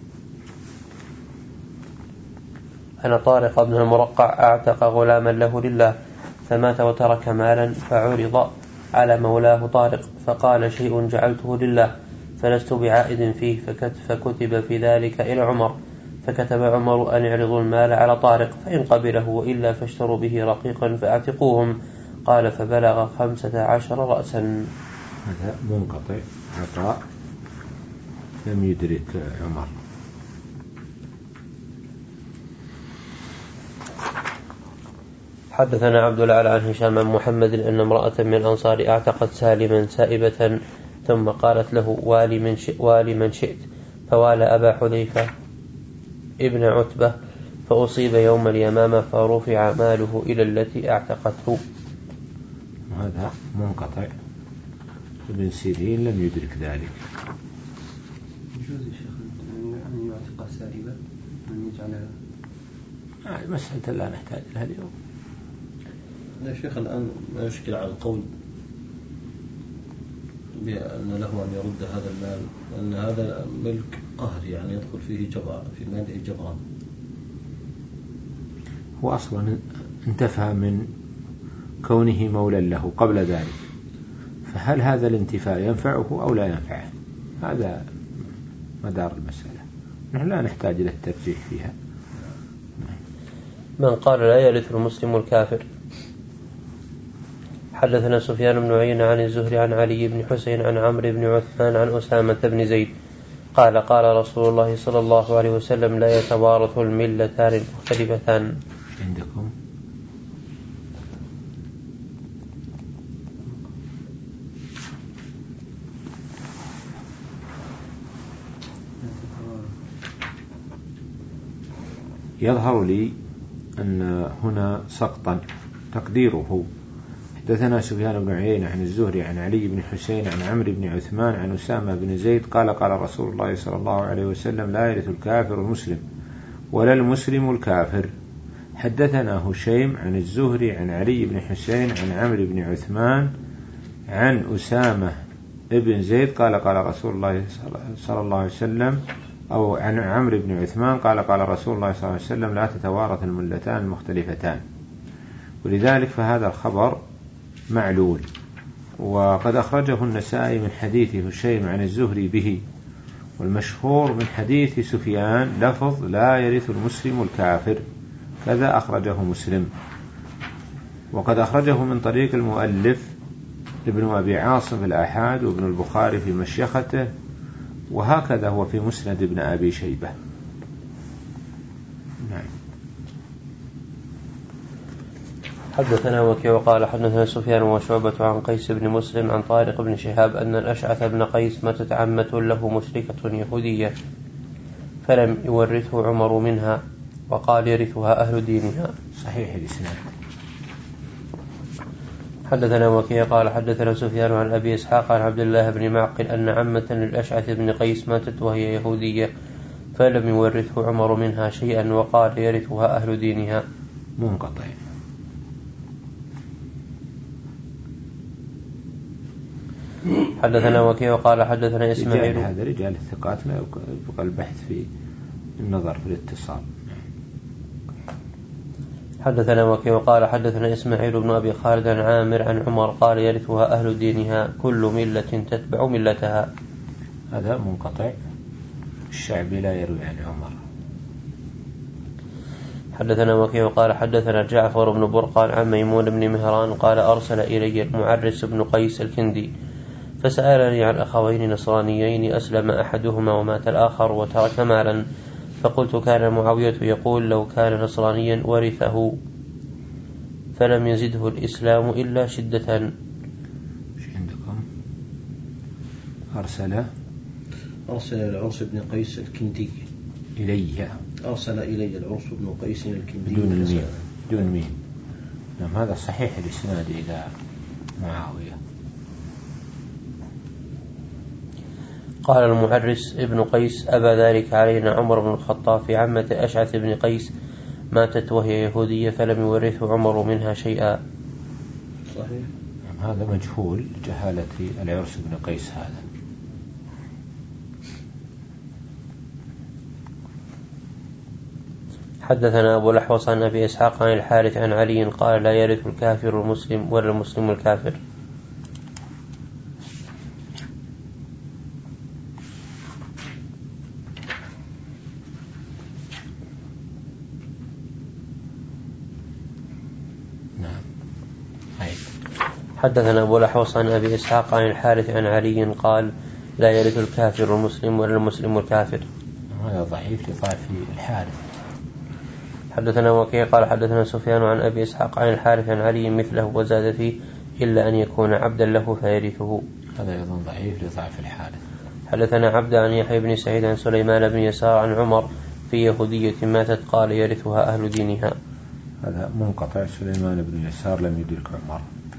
أن طارق بن المرقع اعتق غلاما له لله فمات وترك مالا فعرض على مولاه طارق فقال شيء جعلته لله فلست بعائد فيه فكتب في ذلك إلى عمر فكتب عمر أن يعرضوا المال على طارق فإن قبله وإلا فاشتروا به رقيقا فأعتقوهم. قال فبلغ خمسة عشر رأسا. هذا منقطع. عطاء لم يدرك عمر. حدثنا عبد الأعلى عن هشام عن محمد أن امرأة من الأنصار اعتقت سالما سائبة ثم قالت له والي من شئت, والي من شئت فوالى أبا حذيفة ابن عتبة فأصيب يوم اليمامة فرفع ماله إلى التي اعتقته. هذا منقطع. ابن سيرين لم يدرك ذلك. يجوز الشيخ أن يعتق سالبا أن يجعلها آه مسألة لا نحتاج لها اليوم. يا شيخ الآن ما يشكل على القول بأن له أن يرد هذا المال أن هذا ملك قهر يعني يدخل فيه جبر في ماله جبران. هو أصلا انتفى من كونه مولا له قبل ذلك فهل هذا الانتفاء ينفعه أو لا ينفعه؟ هذا مدار المسألة. نحن لا نحتاج إلى الترجيح فيها. من قال لا يرث المسلم الكافر. حدثنا سفيان بن عيينة عن الزهري عن علي بن حسين عن عمرو بن عثمان عن أسامة بن زيد قال قال رسول الله صلى الله عليه وسلم لا يتوارث الملتان المختلفتان. عندكم يظهر لي أن هنا سقطا تقديره حدثنا سفيان بن عيينة عن الزهري عن علي بن حسين عن عمرو بن عثمان عن أسامة بن زيد قال قال رسول الله صلى الله عليه وسلم لا يرث الكافر المسلم ولا المسلم الكافر. حدثنا هشيم عن الزهري عن علي بن حسين عن عمرو بن عثمان عن أسامة بن زيد قال قال رسول الله صلى الله عليه وسلم أو عن عمرو بن عثمان قال قال رسول الله صلى الله عليه وسلم لا تتوارث الملتان المختلفتان. ولذلك فهذا الخبر معلول. وقد أخرجه النسائي من حديث هشيم عن الزهري به، والمشهور من حديث سفيان لفظ لا يرث المسلم الكافر، كذا أخرجه مسلم. وقد أخرجه من طريق المؤلف ابن أبي عاصم في الآحاد، وابن البخاري في مشيخته، وهكذا هو في مسند ابن أبي شيبة. نعم. حدثنا وكيع وقال حدثنا سفيان وشعبة عن قيس بن مسلم عن طارق بن شهاب أن الأشعث بن قيس ماتت عمة له مشركة يهودية فلم يورثه عمر منها، وقال يرثها أهل دينها. صحيح الإسناد. حدثنا وكيع قال حدثنا سفيان عن أبي إسحاق عن عبد الله بن معقل أن عمة للأشعث بن قيس ماتت وهي يهودية فلم يورثه عمر منها شيئا، وقال يرثها أهل دينها. منقطع. حدثنا وكيع وقال حدثنا إسماعيل. هذا رجال الثقات لا يبقى البحث في النظر في الاتصال. حدثنا وكيع وقال حدثنا إسماعيل بن أبي خالد عن عامر عن عمر قال يرثها أهل دينها كل ملة تتبع ملتها. هذا منقطع. الشعبي لا يروي عن عمر. حدثنا وكيع وقال حدثنا جعفر بن برقان عن ميمون بن مهران قال أرسل إلي المعرس بن قيس الكندي فسألني عن أخوين نصرانيين أسلم أحدهما ومات الآخر وترك مالا، فقلت كان معاوية يقول لو كان نصرانيا ورثه فلم يزده الإسلام إلا شدة. ايش عندكم؟ أرسل أرسل العرس بن قيس الكندي إلي أرسل إلي العرس بن قيس الكندي دون الميم دون ميم. نعم. هذا صحيح الإسناد إلى معاوية. قال المعرس ابن قيس أبى ذلك علينا عمر بن الخطاب في عمة أشعث بن قيس ماتت وهي يهودية فلم يورثه عمر منها شيئا. صحيح. هذا مجهول جهالة العرس بن قيس هذا. حدثنا أبو الأحوص عن أبي إسحاق عن الحارث عن علي قال لا يرث الكافر المسلم ولا المسلم الكافر. حدثنا أبو الأحوص عن أبي إسحاق عن الحارث عن علي قال لا يرث الكافر المسلم ولا المسلم الكافر. هذا ضعيف لضعف الحارث. حدثنا وكيع قال حدثنا سفيان عن أبي إسحاق عن الحارث عن علي مثله وزاد فيه إلا أن يكون عبدا له فيرثه. هذا أيضا ضعيف لضعف الحارث. حدثنا عبد عن يحيى بن سعيد عن سليمان بن يسار عن عمر في يهودية ماتت قال يرثها أهل دينها. هذا منقطع. سليمان بن يسار لم يدرك عمر.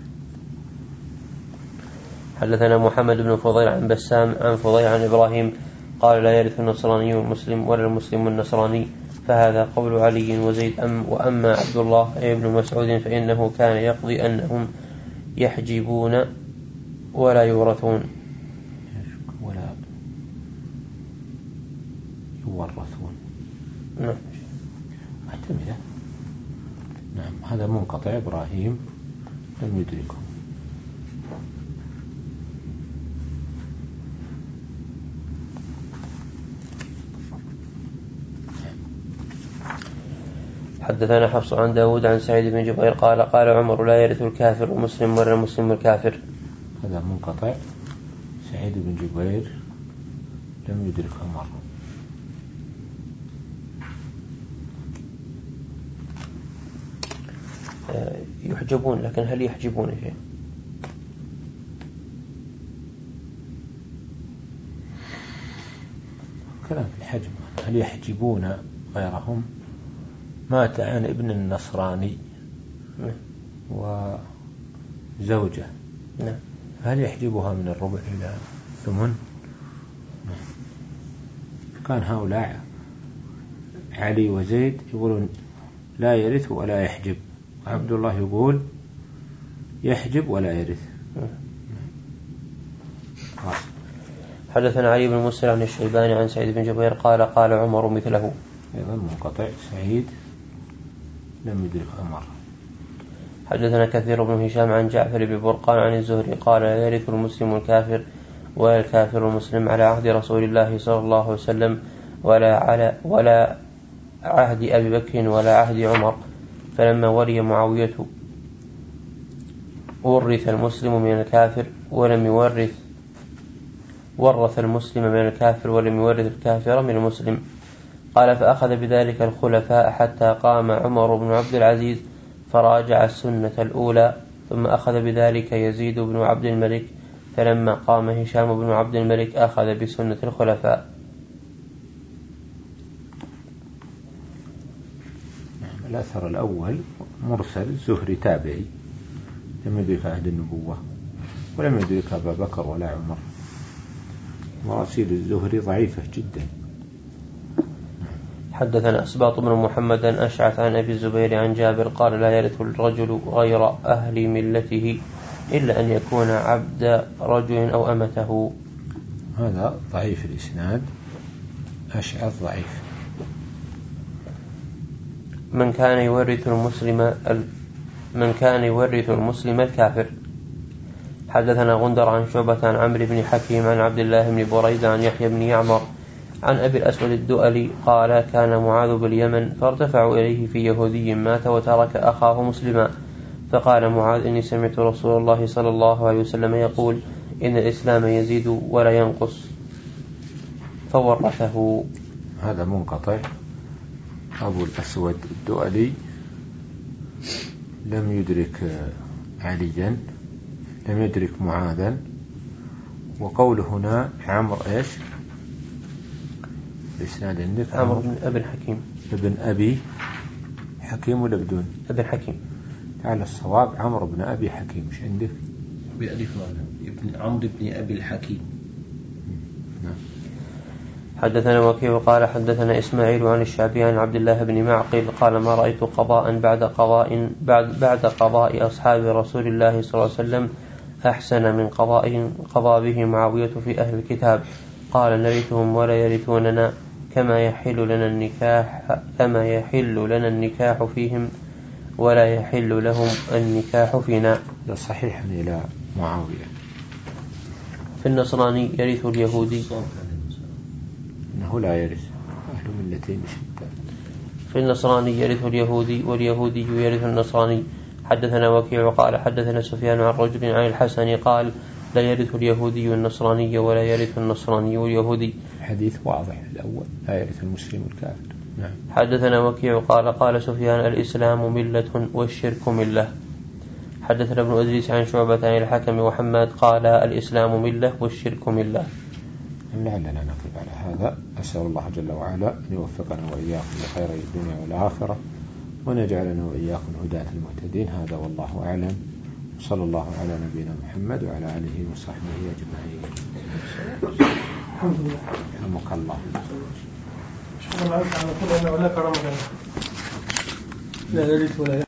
حدثنا محمد بن فضيل عن بسام عن فضيل عن إبراهيم قال لا يرث النصراني المسلم ولا المسلم النصراني، فهذا قول علي وزيد. أم وأما عبد الله ابن مسعود فإنه كان يقضي أنهم يحجبون ولا يورثون ولا يورثون. نعم. احتمله. نعم. هذا منقطع. إبراهيم لم يدركه. حدثنا حفص عن داود عن سعيد بن جبير قال قال عمر لا يرث الكافر المسلم ولا المسلم الكافر. هذا منقطع. سعيد بن جبير لم يدرك عمر. يحجبون، لكن هل يحجبون شيء؟ كلام في الحجم. هل يحجبون غيرهم؟ مات عن ابن النصراني وزوجة، هل يحجبها من الربع إلى ثمن؟ كان هؤلاء علي وزيد يقولون لا يرث ولا يحجب، عبد الله يقول يحجب ولا يرث. حدثنا علي بن مسلم عن الشيباني عن سعيد بن جبير قال قال عمر مثله. أيضا منقطع. سعيد لم يدرك عمر. حدثنا كثير بن هشام عن جعفر بن برقان عن الزهري قال لا يرث المسلم الكافر ولا الكافر المسلم على عهد رسول الله صلى الله عليه وسلم ولا على ولا عهد أبي بكر ولا عهد عمر. فلما ولي معاوية ورث المسلم من الكافر ولم يورث ورث المسلم من الكافر ولم يورث الكافر من المسلم. قال فأخذ بذلك الخلفاء حتى قام عمر بن عبد العزيز فراجع السنة الأولى، ثم أخذ بذلك يزيد بن عبد الملك، فلما قام هشام بن عبد الملك أخذ بسنة الخلفاء. الأثر الأول مرسل زهري تابعي لم يدرك عهد النبوة ولم يدرك أبا بكر ولا عمر. مراسيل الزهري ضعيفة جدا. حدثنا أسباط بن محمد أشعث عن أبي الزبير عن جابر قال لا يرث الرجل غير أهل ملته إلا أن يكون عبد رجل أو أمته. هذا ضعيف الإسناد. أشعث ضعيف. من كان يورث المسلم من كان يورث المسلم الكافر. حدثنا غندر عن شعبة عن عمرو بن حكيم عن عبد الله بن بريدة عن يحيى بن يعمر عن أبي الأسود الدؤلي قال كان معاذ باليمن فارتفعوا إليه في يهودي مات وترك أخاه مسلما، فقال معاذ إني سمعت رسول الله صلى الله عليه وسلم يقول إن الإسلام يزيد ولا ينقص، فورثه. هذا منقطع. أبو الأسود الدؤلي لم يدرك عليا لم يدرك معاذا. وقول هنا عمرو إيش الإسناد عندك؟ عمرو بن أبي حكيم. ابن أبي حكيم ولا بدون ابن حكيم؟ على الصواب عمرو بن أبي حكيم. مش عندك بألف ابن عمرو بن أبي الحكيم. نعم. حدثنا وكيع قال حدثنا إسماعيل عن الشعبي عن عبد الله بن معقل قال ما رأيت قضاء بعد قضاء بعد بعد قضاء أصحاب رسول الله صلى الله عليه وسلم أحسن من قضاء قضى به معاوية في أهل الكتاب. قال نرثهم ولا يرثوننا كما يحل لنا النكاح كما يحل لنا النكاح فيهم ولا يحل لهم النكاح فينا. ده صحيح إلى معاوية. في النصراني يرث اليهودي إنه لا يرث أهل ملتين شتى. في النصراني يرث اليهودي واليهودي يرث النصراني. حدثنا وكيع قال حدثنا سفيان عن رجل عن الحسن قال لا يرث اليهودي النصراني ولا يرث النصراني اليهودي. حديث واضح الأول لا يرث المسلم الكافر. نعم. حدثنا وكيع قال قال سفيان الإسلام ملة والشرك ملة. حدثنا ابن أدريس عن شعبة عن الحكم وحماد قال الإسلام ملة والشرك ملة. لعلنا نقف على هذا. أسأل الله جل وعلا أن يوفقنا وإياكم لخير الدنيا والآخرة وأن يجعلنا وإياكم هداة المهتدين. هذا والله أعلم. صلى الله على نبينا محمد وعلى آله وصحبه أجمعين. الحمد لله. رحمك الله. شكرا لك على كل أن هناك رمضان لا يرث ولا